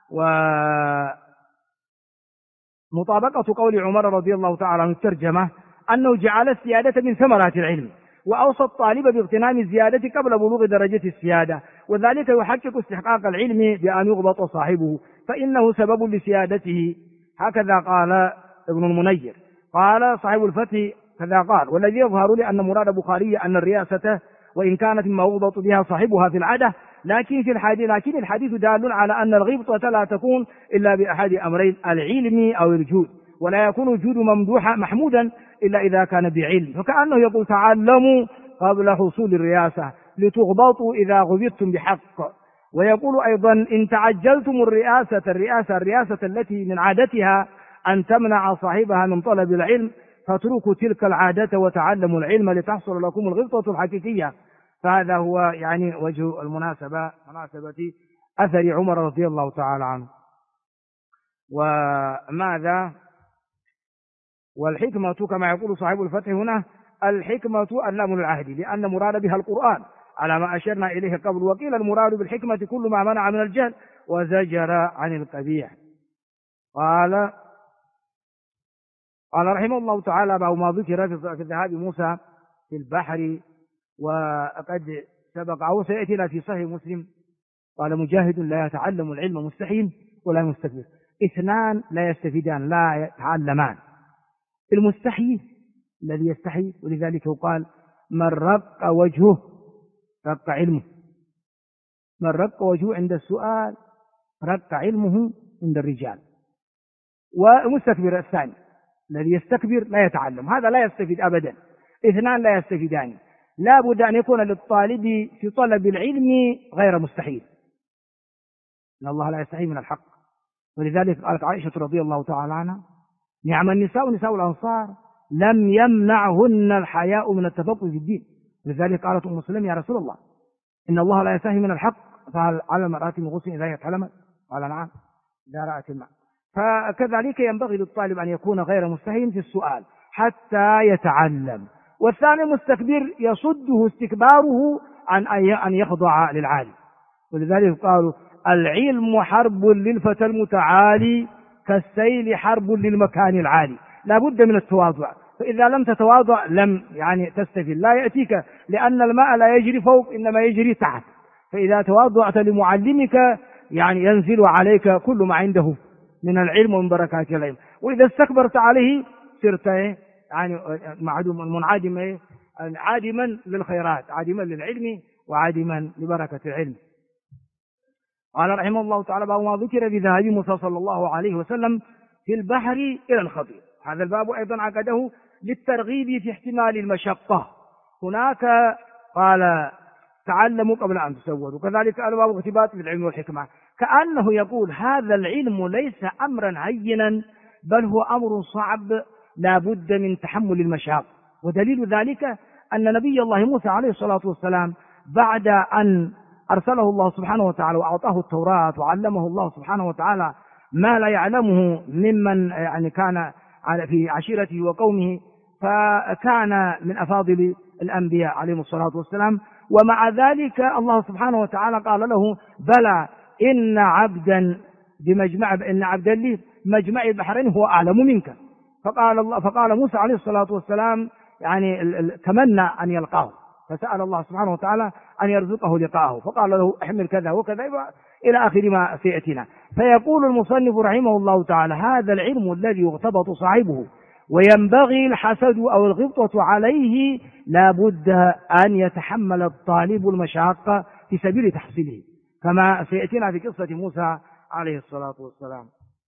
ومطابقة قول عمر رضي الله تعالى عنه الترجمة أنه جعل السيادة من ثمرات العلم، وأوصى الطالب باغتنام الزيادة قبل بلوغ درجة السيادة، وذلك يحقق استحقاق العلم بأن يغبط صاحبه فإنه سبب لسيادته. هكذا قال ابن المنير. قال صاحب الفتح كذا قال: والذي يظهر لي أن مراد البخاري أن الرياسة وإن كانت مما يغبط بها صاحبها في العادة، لكن الحديث دال على أن الغبطة لا تكون إلا بأحد أمرين: العلم أو الجود، ولا يكون الجود ممدوحا محمودا إلا إذا كان بعلم. فكأنه يقول: تعلموا قبل حصول الرياسة لتغبطوا إذا غبطتم بحق. ويقول أيضا: إن تعجلتم الرياسة التي من عادتها أن تمنع صاحبها من طلب العلم، فاتركوا تلك العادة وتعلموا العلم لتحصل لكم الغبطة الحقيقية. فهذا هو يعني وجه مناسبة أثر عمر رضي الله تعالى عنه. وماذا؟ والحكمة كما يقول صاحب الفتح هنا: الحكمة اللام العهد، لأن مراد بها القرآن على ما أشرنا إليه قبل. وقيل المراد بالحكمة كل ما منع من الجهل وزجر عن القبيح. قال رحمه الله تعالى: باب ما ذكر في ذهاب موسى في البحر، وقد سبق أو سيأتينا في صحيح مسلم. قال مجاهد: لا يتعلم العلم مستحي ولا مستكبر. اثنان لا يستفيدان لا يتعلمان: المستحي الذي يستحي، ولذلك قال: من رق وجهه رق علمه. من رق وجهه عند السؤال رق علمه عند الرجال. ومستكبر الثاني الذي يستكبر لا يتعلم، هذا لا يستفيد أبدا. اثنان لا يستفيدان، لا بد أن يكون للطالب في طلب العلم غير مستحيل، إن الله لا يستحي من الحق. ولذلك قالت عائشة رضي الله تعالى عنها: نعم النساء نساء الأنصار لم يمنعهن الحياء من التفقه في الدين. لذلك قالت أم سلمة: يا رسول الله إن الله لا يستحي من الحق، فهل على المرأة من غسل إذا يتحلمت؟ قال: نعم إذا رأت الماء. فكذلك ينبغي للطالب أن يكون غير مستحي في السؤال حتى يتعلم. والثاني المستكبر يصده استكباره عن أن يخضع للعالم. ولذلك قالوا: العلم حرب للفتى المتعالي كالسيل حرب للمكان العالي. لا بد من التواضع، فإذا لم تتواضع لم يعني تستفيد، لا يأتيك، لأن الماء لا يجري فوق إنما يجري تحت. فإذا تواضعت لمعلمك يعني ينزل عليك كل ما عنده من العلم ومن بركات العلم. وإذا استكبرت عليه صرت يعني منعدم، عادما للخيرات، عادما للعلم وعادما لبركة العلم. قال رحمه الله تعالى: باب ما ذكر في ذهاب موسى صلى الله عليه وسلم في البحر إلى الخضير. هذا الباب أيضا عقده للترغيب في احتمال المشقة. هناك قال تعلموا قبل أن تسودوا، وكذلك الباب اغتباط بالعلم والحكمة، كأنه يقول هذا العلم ليس أمرا هينا بل هو أمر صعب لا بد من تحمل المشاق. ودليل ذلك أن نبي الله موسى عليه الصلاة والسلام بعد أن أرسله الله سبحانه وتعالى وأعطاه التوراة وعلمه الله سبحانه وتعالى ما لا يعلمه ممن يعني كان في عشيرته وقومه، فكان من أفاضل الأنبياء عليهم الصلاة والسلام. ومع ذلك الله سبحانه وتعالى قال له بلى إن عبدا لي مجمع البحرين هو أعلم منك. فقال موسى عليه الصلاة والسلام يعني تمنى أن يلقاه، فسأل الله سبحانه وتعالى أن يرزقه لقاءه، فقال له احمل كذا وكذا إلى آخر ما سيأتينا. فيقول المصنف رحمه الله تعالى هذا العلم الذي يغتبط صاحبه وينبغي الحسد أو الغبطة عليه لا بد أن يتحمل الطالب المشاقة في سبيل تحصيله، كما سيأتينا في قصة موسى عليه الصلاة والسلام.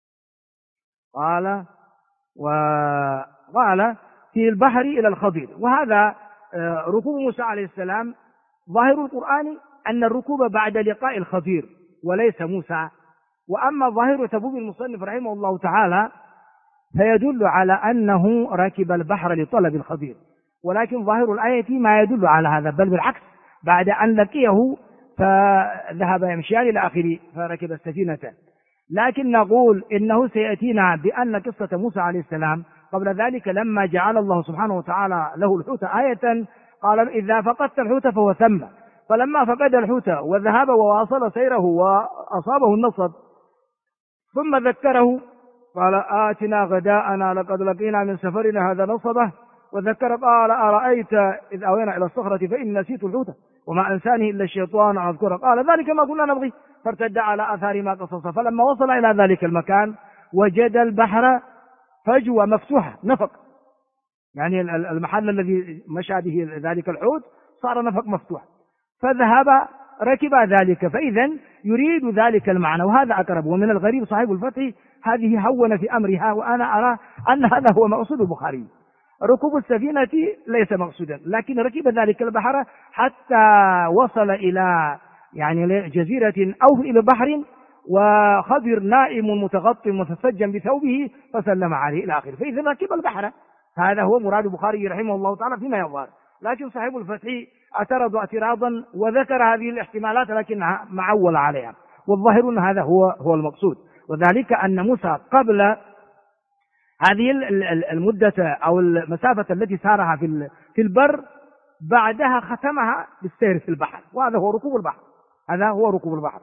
قال في البحر إلى الخضير. وهذا ركوب موسى عليه السلام ظاهر القرآن أن الركوب بعد لقاء الخضير وليس موسى. وأما ظاهر تبويب المصنف رحمه الله تعالى فيدل على أنه ركب البحر لطلب الخضير، ولكن ظاهر الآية ما يدل على هذا، بل بالعكس بعد أن لقيه فذهب يمشيان إلى آخره فركب السفينة. لكن نقول إنه سيأتينا بأن قصة موسى عليه السلام قبل ذلك لما جعل الله سبحانه وتعالى له الحوت آية قال إذا فقدت الحوت فهو ثم، فلما فقد الحوت وذهب وواصل سيره وأصابه النصب ثم ذكره قال آتنا غداءنا لقد لقينا من سفرنا هذا نصبه، وذكر قال أرأيت إذ أوينا إلى الصخرة فإني نسيت الحوت وما أنساني إلا الشيطان أن أذكره قال ذلك ما كنا نبغي فارتد على آثار ما قصص. فلما وصل إلى ذلك المكان وجد البحر فجوة مفتوحة نفق، يعني المحل الذي مشى به ذلك الحوت صار نفق مفتوح، فذهب ركب ذلك. فإذا يريد ذلك المعنى، وهذا أقرب. ومن الغريب صاحب الفتح هذه هون في أمرها، وأنا أرى أن هذا هو مقصود البخاري. ركوب السفينة ليس مقصودا، لكن ركب ذلك البحر حتى وصل إلى يعني جزيرة أو إلى بحر وخضر نائم متغطي متسجم بثوبه فسلم عليه إلى آخره. فإذا ركب البحر، هذا هو مراد البخاري رحمه الله تعالى فيما يظهر. لكن صاحب الفتح اعترض اعتراضا وذكر هذه الاحتمالات لكنها معول عليها، والظاهر أن هذا هو المقصود، وذلك أن موسى قبل هذه المدة أو المسافة التي سارها في البر بعدها ختمها بالسير في البحر، وهذا هو ركوب البحر. هذا هو ركوب البحر.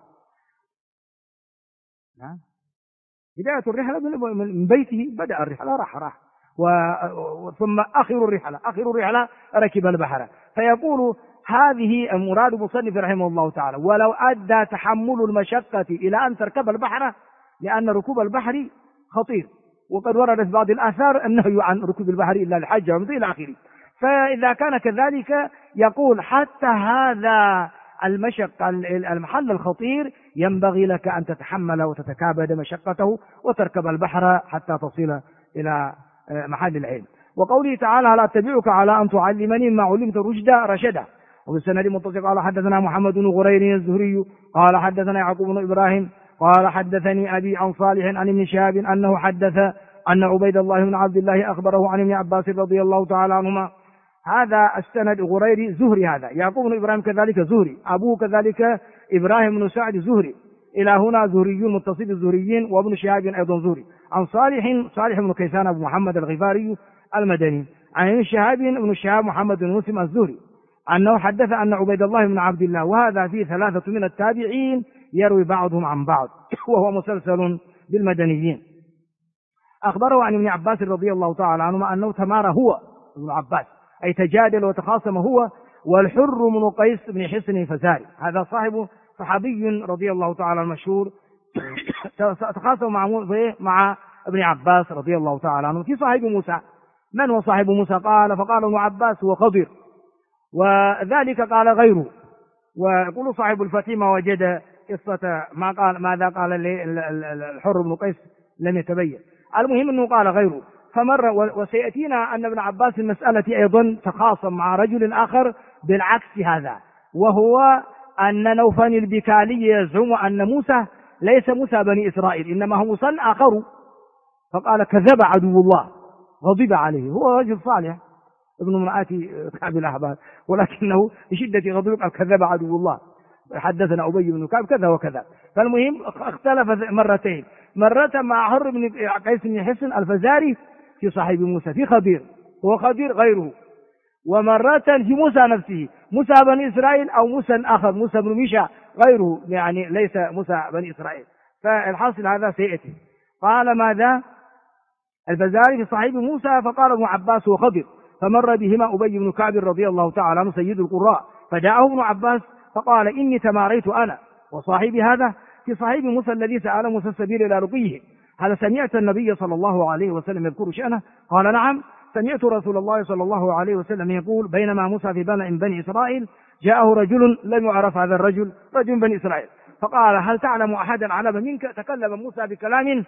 بداية الرحلة من بيته بدأ الرحلة راح ثم آخر الرحلة ركب البحر. فيقول هذه مراد مصنف رحمه الله تعالى ولو أدى تحمل المشقة إلى أن تركب البحر، لأن ركوب البحر خطير، وقد ورد في بعض الآثار النهي عن ركوب البحر إلا الحج ومن إلى آخره. فإذا كان كذلك يقول حتى هذا المشق المحل الخطير ينبغي لك أن تتحمل وتتكابد مشقته وتركب البحر حتى تصل إلى محل العلم. وقوله تعالى هل أتبعك على أن تعلمني ما علمت رشدا. وبالسند متصل قال حدثنا محمد بن غرير الزهري قال حدثنا يعقوب بن إبراهيم قال حدثني أبي عن صالح عن ابن شهاب أنه حدث أن عبيد الله بن عبد الله أخبره عن ابن عباس رضي الله تعالى عنهما. هذا السند غريري زهري، هذا يعقوب بن إبراهيم كذلك زهري، أبوه كذلك إبراهيم بن سعد زهري، إلى هنا زهريون متصل الزهريين، وابن شهاب أيضا زهري، عن صالح بن كيسان أبو محمد الغفاري المدني، عن ابن شهاب بن شهاب محمد بن مسلم الزهري أنه حدث أن عبيد الله بن عبد الله، وهذا فيه 3 من التابعين يروي بعضهم عن بعض وهو مسلسل بالمدنيين، أخبره عن ابن عباس رضي الله تعالى عنهما أنه تمارى هو ابن عباس أي تجادل وتخاصم هو والحر بن قيس بن حصن الفزاري، هذا صحابي رضي الله تعالى المشهور تخاصم مع ابن عباس رضي الله تعالى عنه في صاحب موسى. من هو صاحب موسى؟ فقال ابن عباس هو خضر، وذلك قال غيره. ويقول صاحب الفتح ما وجد قصة ماذا قال الحر بن قيس لم يتبين. المهم أنه قال غيره. فمر وسيأتينا أن ابن عباس المسألة أيضا تخاصم مع رجل آخر بالعكس هذا، وهو أن نوفل البكالي يزعم أن موسى ليس موسى بني إسرائيل إنما هو موسى آخر، فقال كذب عدو الله، غضب عليه. هو رجل صالح ابن امرأة كعب الأحبار، ولكنه بشدة غضبه قال كذب عدو الله، حدثنا أبي بن كعب كذا وكذا. فالمهم اختلف مرتين، مرة مع حر بن قيس بن حصن الفزاري في صاحب موسى في خضير، هو خضير غيره، ومرة في موسى نفسه، موسى بني إسرائيل أو موسى آخر، موسى بن ميشا غيره، يعني ليس موسى بني إسرائيل. فالحاصل هذا سيأتي. قال ماذا الفزاري في صاحب موسى؟ فقال ابن عباس وخضر، فمر بهما أبي بن كعب رضي الله تعالى عنه سيد القراء، فجاءه ابن عباس فقال إني تماريت أنا وصاحبي هذا في صاحب موسى الذي سأل موسى السبيل إلى رقيه، هل سمعت النبي صلى الله عليه وسلم يذكر شأنه؟ قال نعم، سمعت رسول الله صلى الله عليه وسلم يقول بينما موسى في بني إسرائيل جاءه رجل لم يعرف هذا الرجل، رجل بني إسرائيل، فقال هل تعلم أحدا علم منك؟ تكلم موسى بكلام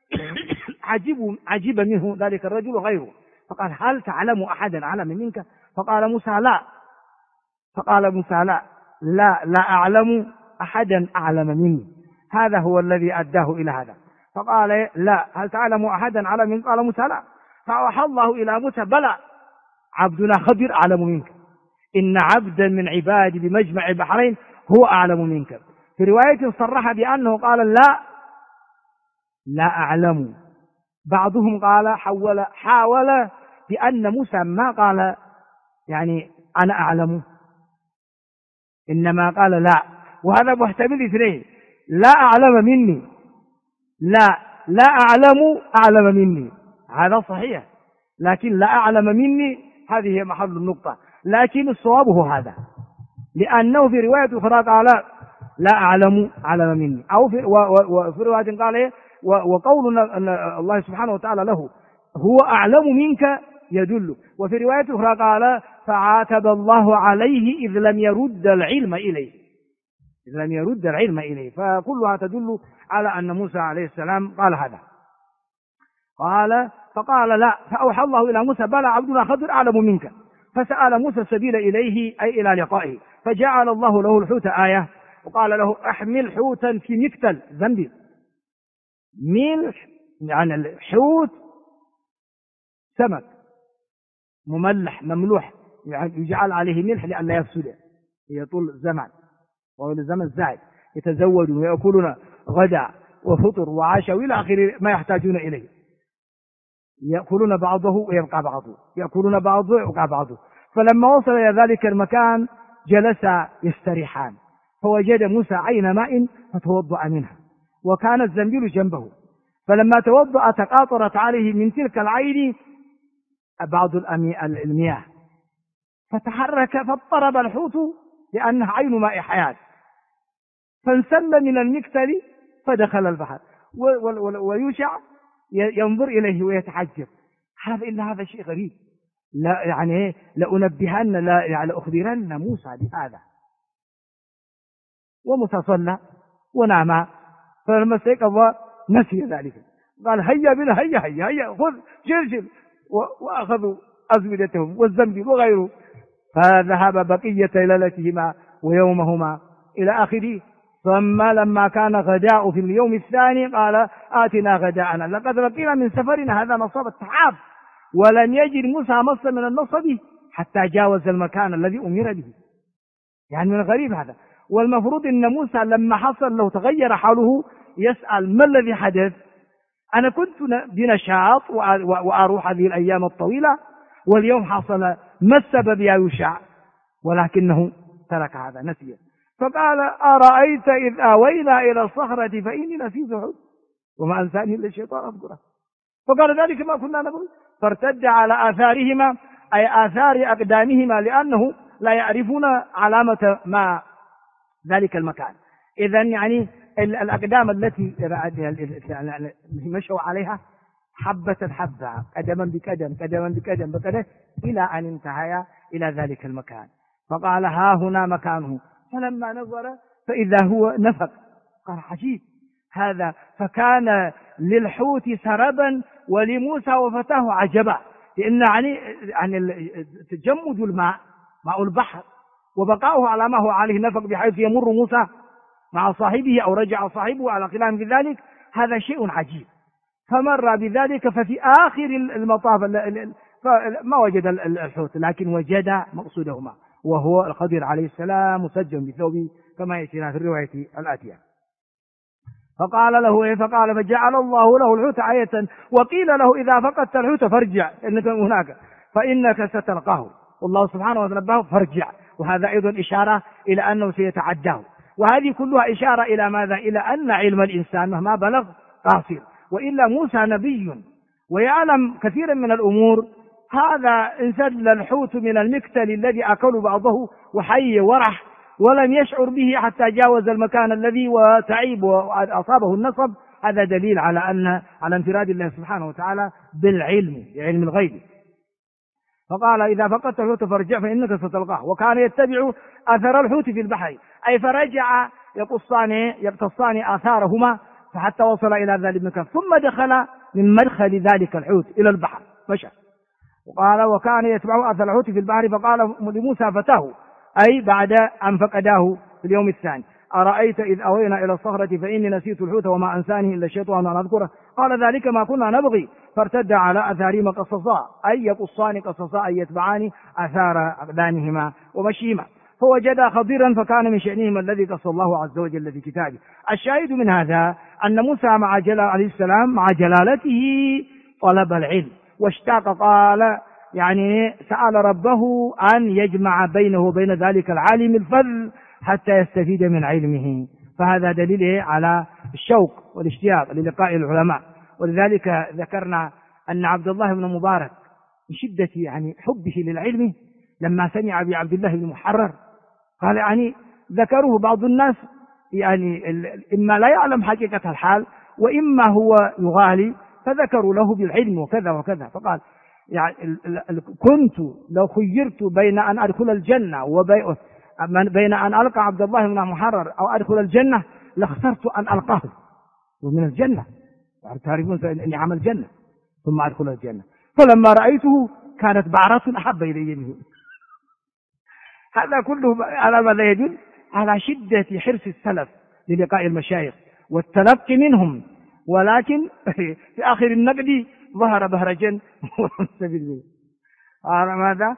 عجيب منه ذلك الرجل غيره، فقال هل تعلم أحدا علم منك؟ فقال موسى لا، فقال موسى لا أعلم أحدا أعلم مني، هذا هو الذي أداه إلى هذا. فقال لا، هل تعلم أحدا علم منك؟ قال موسى لا. فأوحى الله إلى موسى بلى عبدنا خضر أعلم منك، إن عبدا من عبادي بمجمع البحرين هو أعلم منك. في رواية صرح بأنه قال لا أعلم، بعضهم قال حاول بأن موسى ما قال يعني أنا أعلم، إنما قال لا، وهذا محتمل اثنين، لا أعلم مني، لا أعلم مني، هذا صحيح، لكن لا أعلم مني هذه هي محل النقطة، لكن الصواب هو هذا، لأنه في رواية أخرى قال لا أعلم مني، أو وفي رواية قال وقول الله سبحانه وتعالى له هو أعلم منك يدل. وفي رواية أخرى قال فعاتب الله عليه إذ لم يرد العلم إليه، فكلها تدل على أن موسى عليه السلام قال هذا. فقال لا، فأوحى الله إلى موسى بلى عبدنا خضر أعلم منك، فسأل موسى السبيل إليه أي إلى لقائه، فجعل الله له الحوت آية، وقال له احمل حوتا في مكتل زنبيل، ملح يعني الحوت سمك مملح مملوح، يعني يجعل عليه ملح لئلا يفسد، يطول الزمان وهو الزمن الزائد، يتزودون ويأكلون غدا وفطر وعشاء وإلى آخر ما يحتاجون إليه، يأكلون بعضه ويبقى بعضه، يأكلون بعضه ويبقى بعضه. فلما وصل إلى ذلك المكان جلس يستريحان، فوجد موسى عين ماء فتوضأ منها، وكان الزنبيل جنبه، فلما توضأ تقاطرت عليه من تلك العين بعض المياه، فتحرك فاضطرب الحوت لأنه عين ماء حياة، فانسل من المكتل فدخل البحر، ويوشع ينظر إليه ويتعجب، إن هذا شيء غريب، لا يعني لأنبهن لأخبرن موسى بهذا. وموسى صلى ونام، فلما استيقظ نسي ذلك، قال هيا بنا هيا خذ جلجل، وأخذوا أزودتهم والزنبيل وغيره، فذهب بقية ليلتهما ويومهما إلى آخره. ثم لما كان غداء في اليوم الثاني قال آتنا غداءنا، لقد لقينا من سفرنا هذا نصب التعاب، ولم يجد موسى مصا من النصب حتى جاوز المكان الذي أمر به. يعني من الغريب هذا، والمفروض أن موسى لما حصل لو تغير حاله يسأل ما الذي حدث، أنا كنت بنشاط وأروح هذه الأيام الطويلة، واليوم حصل ما السبب يا يوشع، ولكنه ترك هذا نسيه. فقال أرأيت إذ آوينا إلى الصخرة فإني نسيت الحوت وما أنساني إلا الشيطان أذكره، فقال ذلك ما كنا نقول، فارتد على آثارهما أي آثار أقدامهما، لأنه لا يعرفون علامة ما ذلك المكان. إذن يعني الأقدام التي مشوا عليها حبة حبة، قدما بقدم إلى أن انتهيا إلى ذلك المكان، فقال ها هنا مكانه، فلما نظر فإذا هو نفق، قال عجيب، هذا فكان للحوت سربا ولموسى وفتاه عجبا، لأن يعني تجمد الماء، ماء البحر، وبقاؤه على ما هو عليه نفق بحيث يمر موسى مع صاحبه أو رجع صاحبه على خلاف في ذلك، هذا شيء عجيب. فمر بذلك، ففي آخر المطاف ما وجد الحوت، لكن وجد مقصودهما وهو الخضر عليه السلام مسجم بثوبه كما يأتينا في الرواية الآتية. فقال فجعل الله له الحوت آية، وقيل له إذا فقدت الحوت فارجع إنك هناك فإنك ستلقاه، والله سبحانه وتعالى فارجع، وهذا أيضا إشارة إلى أنه سيتعداه. وهذه كلها إشارة إلى ماذا؟ إلى أن علم الإنسان مهما بلغ قاصر، وإلا موسى نبي ويعلم كثيرا من الأمور. هذا انسل الحوت من المكتل الذي أكل بعضه وحي ورح ولم يشعر به حتى جاوز المكان الذي وتعيب وأصابه النصب. هذا دليل على انفراد الله سبحانه وتعالى بالعلم، بعلم الغيب. فقال إذا فقدت الحوت فارجع فإنك ستلقاه، وكان يتبع أثر الحوت في البحر، أي فرجع يقتصان آثارهما فحتى وصل إلى ذلك المكان، ثم دخل من مدخل ذلك الحوت إلى البحر مشى. وقال وكان يتبع أثر الحوت في البحر، فقال لموسى فتاه، أي بعد أن فقداه في اليوم الثاني: أرأيت إذ أوينا إلى الصخرة فإني نسيت الحوت وما أنسانه إلا الشيطان أن أذكره، قال ذلك ما كنا نبغي، فارتد على أثارهما قصصا، أي يقصان قصصا، أي يتبعان أثار أقدامهما ومشيهما، فوجدا خضرا فكان من شأنهما الذي قص الله عز وجل في كتابه. الشاهد من هذا أن موسى عليه السلام مع جلالته طلب العلم واشتاق، قال يعني سأل ربه أن يجمع بينه وبين ذلك العالم الفذ حتى يستفيد من علمه. فهذا دليل على الشوق والاشتياق للقاء العلماء. ولذلك ذكرنا أن عبد الله بن مبارك من شدة حبه للعلم لما سمع بعبد الله بن محرر قال ذكروه بعض الناس إما لا يعلم حقيقة الحال وإما هو يغالي، فذكروا له بالعلم وكذا وكذا، فقال كنت لو خيرت بين أن أدخل الجنة وبين أن ألقى عبد الله بن محرر أو أدخل الجنة لاخترت أن ألقاه من الجنة، تعرفون نعم الجنة، ثم أدخل الجنة، فلما رأيته كانت بعرة أحب إلي منه. هذا كله على ماذا يدل؟ على شدة حرص السلف للقاء المشايخ والتلقي منهم، ولكن في آخر النقد ظهر بهرجا على ماذا؟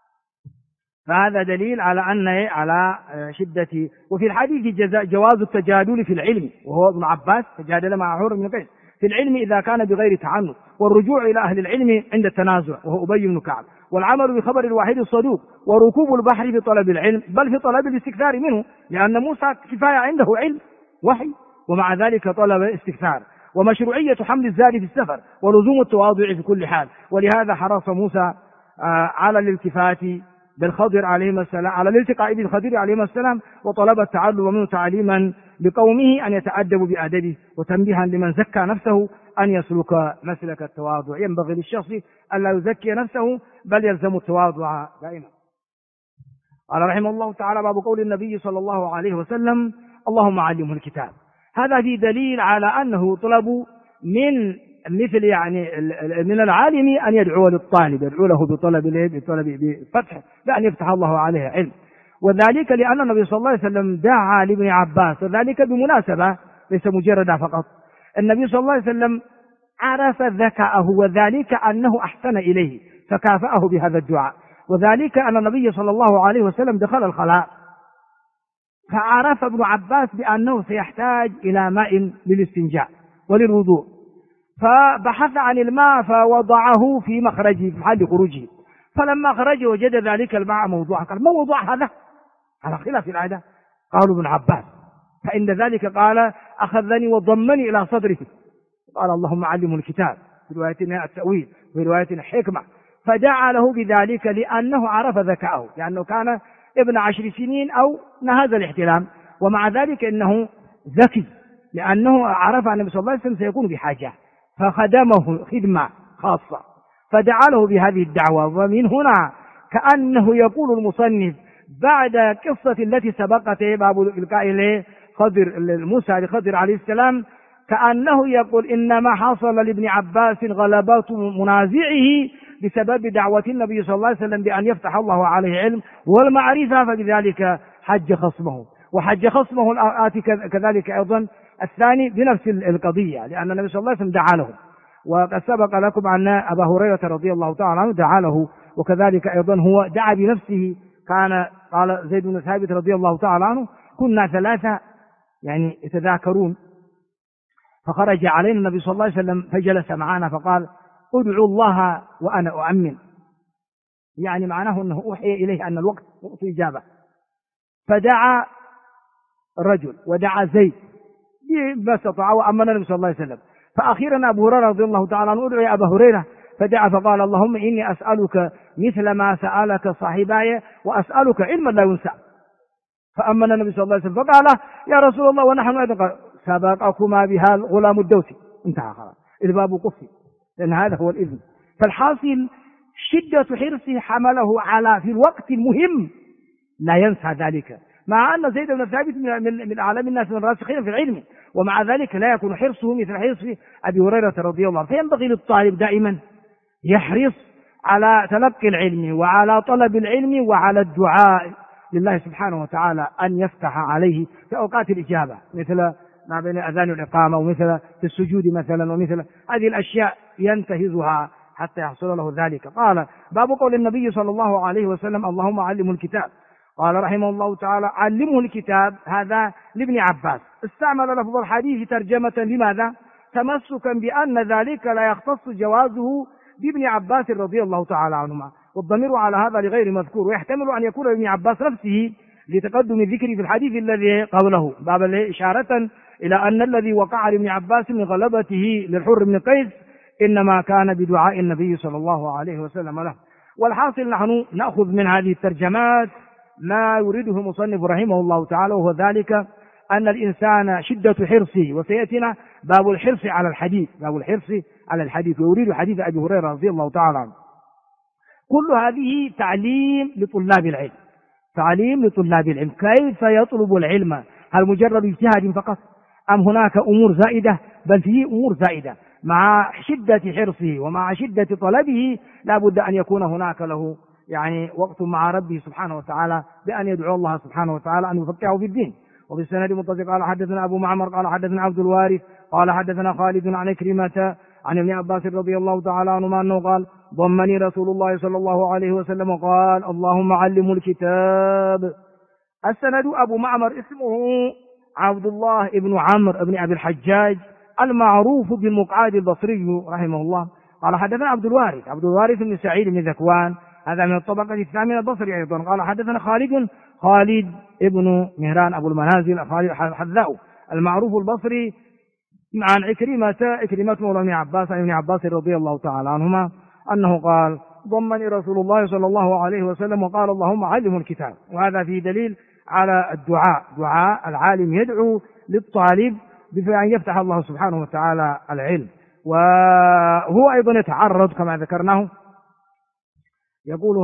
فهذا دليل على شدة. وفي الحديث جواز التجادل في العلم، وهو ابن عباس تجادل مع حور بن قيس في العلم إذا كان بغير تعنت، والرجوع إلى أهل العلم عند التنازع، وهو أبي بن كعب، والعمل بخبر الواحد الصدوق، وركوب البحر في طلب العلم، بل في طلب الاستكثار منه، لأن موسى كفاية عنده علم وحي ومع ذلك طلب الاستكثار، ومشروعية حمل الزاد في السفر، ولزوم التواضع في كل حال. ولهذا حرص موسى على الالتفات بالخضر عليه السلام، على الالتقاء بالخضر عليه السلام، وطلب التعلم منه تعليما لقومه أن يتأدبوا بأدبه، وتنبيها لمن زكى نفسه أن يسلك مسلك التواضع. ينبغي للشخص أن لا يزكي نفسه بل يلزم التواضع دائما. قال رحمه الله تعالى: باب قول النبي صلى الله عليه وسلم: اللهم علمه الكتاب. هذا في دليل على أنه طلب من مثل من العالم أن يدعو للطالب، يدعو له بطلب بفتح، بأن يفتح الله عليه علم. وذلك لأن النبي صلى الله عليه وسلم دعا لابن عباس، وذلك بمناسبة ليس مجرد فقط. النبي صلى الله عليه وسلم عرف ذكاءه، وذلك أنه أحسن إليه فكافأه بهذا الدعاء. وذلك أن النبي صلى الله عليه وسلم دخل الخلاء، فعرف ابن عباس بأنه سيحتاج إلى ماء للاستنجاء وللوضوء، فبحث عن الماء فوضعه في مخرجه في محل خروجه، فلما خرج وجد ذلك الماء موضوعا، قال: ما موضوع هذا؟ على خلاف العادة. قالوا: ابن عباس. فإن ذلك قال: أخذني وضمني إلى صدره، قال: اللهم علمه الكتاب، في روايتنا التأويل، في روايتنا الحكمة، فدعا له بذلك لأنه عرف ذكاءه، لأنه كان ابن 10 سنين أو نهز الاحتلام، ومع ذلك إنه ذكي، لأنه عرف أن النبي صلى الله عليه وسلم سيكون بحاجة، فخدمه خدمة خاصة، فدعا له بهذه الدعوة. ومن هنا كأنه يقول المصنف بعد قصة التي سبقت باب إلقاء خضر موسى لخضر عليه السلام، كأنه يقول إنما حصل لابن عباس غلبات منازعه بسبب دعوة النبي صلى الله عليه وسلم بأن يفتح الله عليه علم والمعرفة، فبذلك حج خصمه. وحج خصمه الآتي كذلك أيضا الثاني بنفس القضية، لأن النبي صلى الله عليه وسلم دعا له، وقد سبق لكم أن أبا هريرة رضي الله تعالى عنه دعا له، وكذلك أيضا هو دعا بنفسه. قال زيد بن ثابت رضي الله تعالى عنه: كنا ثلاثة يعني يتذاكرون، فخرج علينا النبي صلى الله عليه وسلم فجلس معنا فقال: ادعوا الله وأنا أؤمن، يعني معناه أنه أوحي إليه أن الوقت وقت إجابة. فدعا الرجل ودعا زيد بما استطاع وأمن النبي صلى الله عليه وسلم. فأخيرا أبو هريرة رضي الله تعالى عنه: ادعوا يا أبا هريرة. فدعا فقال: اللهم إني أسألك مثل ما سألك صاحباي وأسألك علما لا ينسى. فأمن النبي صلى الله عليه وسلم فقال: يا رسول الله ونحن أيضا. قال: سبقكما بها الغلام الدوسي. انتهى خلاص، الباب قفل، لأن هذا هو الإذن. فالحاصل شدة حرصه حمله على في الوقت المهم لا ينسى ذلك، مع أن زيد بن ثابت من أعلم الناس من الراسخين في العلم، ومع ذلك لا يكون حرصه مثل حرص أبي هريرة رضي الله عنه. فينبغي للطالب دائما يحرص على تلقي العلم وعلى طلب العلم وعلى الدعاء لله سبحانه وتعالى أن يفتح عليه في أوقات الإجابة، مثل ما بين أذان الإقامة، ومثل في السجود مثلا، ومثل هذه الأشياء ينتهزها حتى يحصل له ذلك. قال: باب قول النبي صلى الله عليه وسلم: اللهم علمه الكتاب. قال رحمه الله تعالى: علمه الكتاب، هذا لابن عباس. استعمل لفظ الحديث ترجمة، لماذا؟ تمسكا بأن ذلك لا يختص جوازه بابن عباس رضي الله تعالى عنهما، والضمير على هذا لغير مذكور، ويحتمل أن يكون ابن عباس نفسه لتقدم الذكر في الحديث الذي قبله، باب إشارة إلى أن الذي وقع لابن عباس من غلبته للحر بن قيس إنما كان بدعاء النبي صلى الله عليه وسلم له. والحاصل نحن نأخذ من هذه الترجمات ما يريده المصنف رحمه الله تعالى، وهو ذلك أن الإنسان شدة حرصه، وسيأتينا باب الحرص على الحديث، باب الحرص على الحديث، ويريد حديث أبي هريرة رضي الله تعالى عنه. كل هذه تعليم لطلاب العلم، تعليم لطلاب العلم كيف يطلب العلم، هل مجرد اجتهاد فقط أم هناك أمور زائدة؟ بل فيه أمور زائدة، مع شدة حرصه ومع شدة طلبه لا بد أن يكون هناك له يعني وقت مع ربه سبحانه وتعالى بأن يدعو الله سبحانه وتعالى أن يفقهه في الدين. وفي السند متصل قال: حدثنا أبو معمر قال حدثنا عبد الوارث قال حدثنا خالد عن عكرمة عن ابن عباس رضي الله تعالى عنهما أنه قال: ضمني رسول الله صلى الله عليه وسلم وقال: اللهم علمه الكتاب. السند أبو معمر اسمه عبد الله بن عمرو بن أبي الحجاج المعروف بالمقعد البصري رحمه الله. قال: حدثنا عبد الوارث بن سعيد بن ذكوان، هذا من الطبقة الثامنة البصري أيضا. قال: حدثنا خالد ابن مهران أبو المنازل خالد الحذاء المعروف البصري عن عكرمة مولى ابن عباس عن ابن عباس رضي الله تعالى عنهما أنه قال: ضمني رسول الله صلى الله عليه وسلم وقال: اللهم علمه الكتاب. وهذا فيه دليل على الدعاء، دعاء العالم يدعو للطالب بأن يفتح الله سبحانه وتعالى العلم. وهو أيضا يتعرض كما ذكرناه، يقول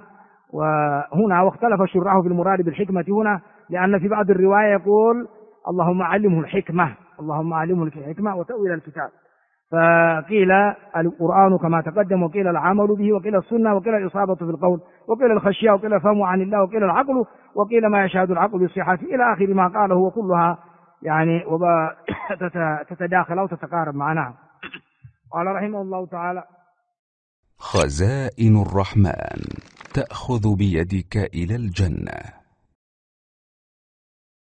هنا واختلف الشراح في المراد بالحكمة هنا، لأن في بعض الرواية يقول: اللهم علمه الحكمة، اللهم علمه الحكمة وتأويل الكتاب. فقيل القرآن كما تقدم، وقيل العمل به، وقيل السنة، وقيل الإصابة في القول، وقيل الخشية، وقيل الفهم عن الله، وقيل العقل، وقيل ما يشهد العقل بالصحة، إلى آخر ما قاله، وكلها يعني تتداخل أو تتقارب معناها. قال رحمه الله تعالى: خزائن الرحمن تأخذ بيدك إلى الجنة.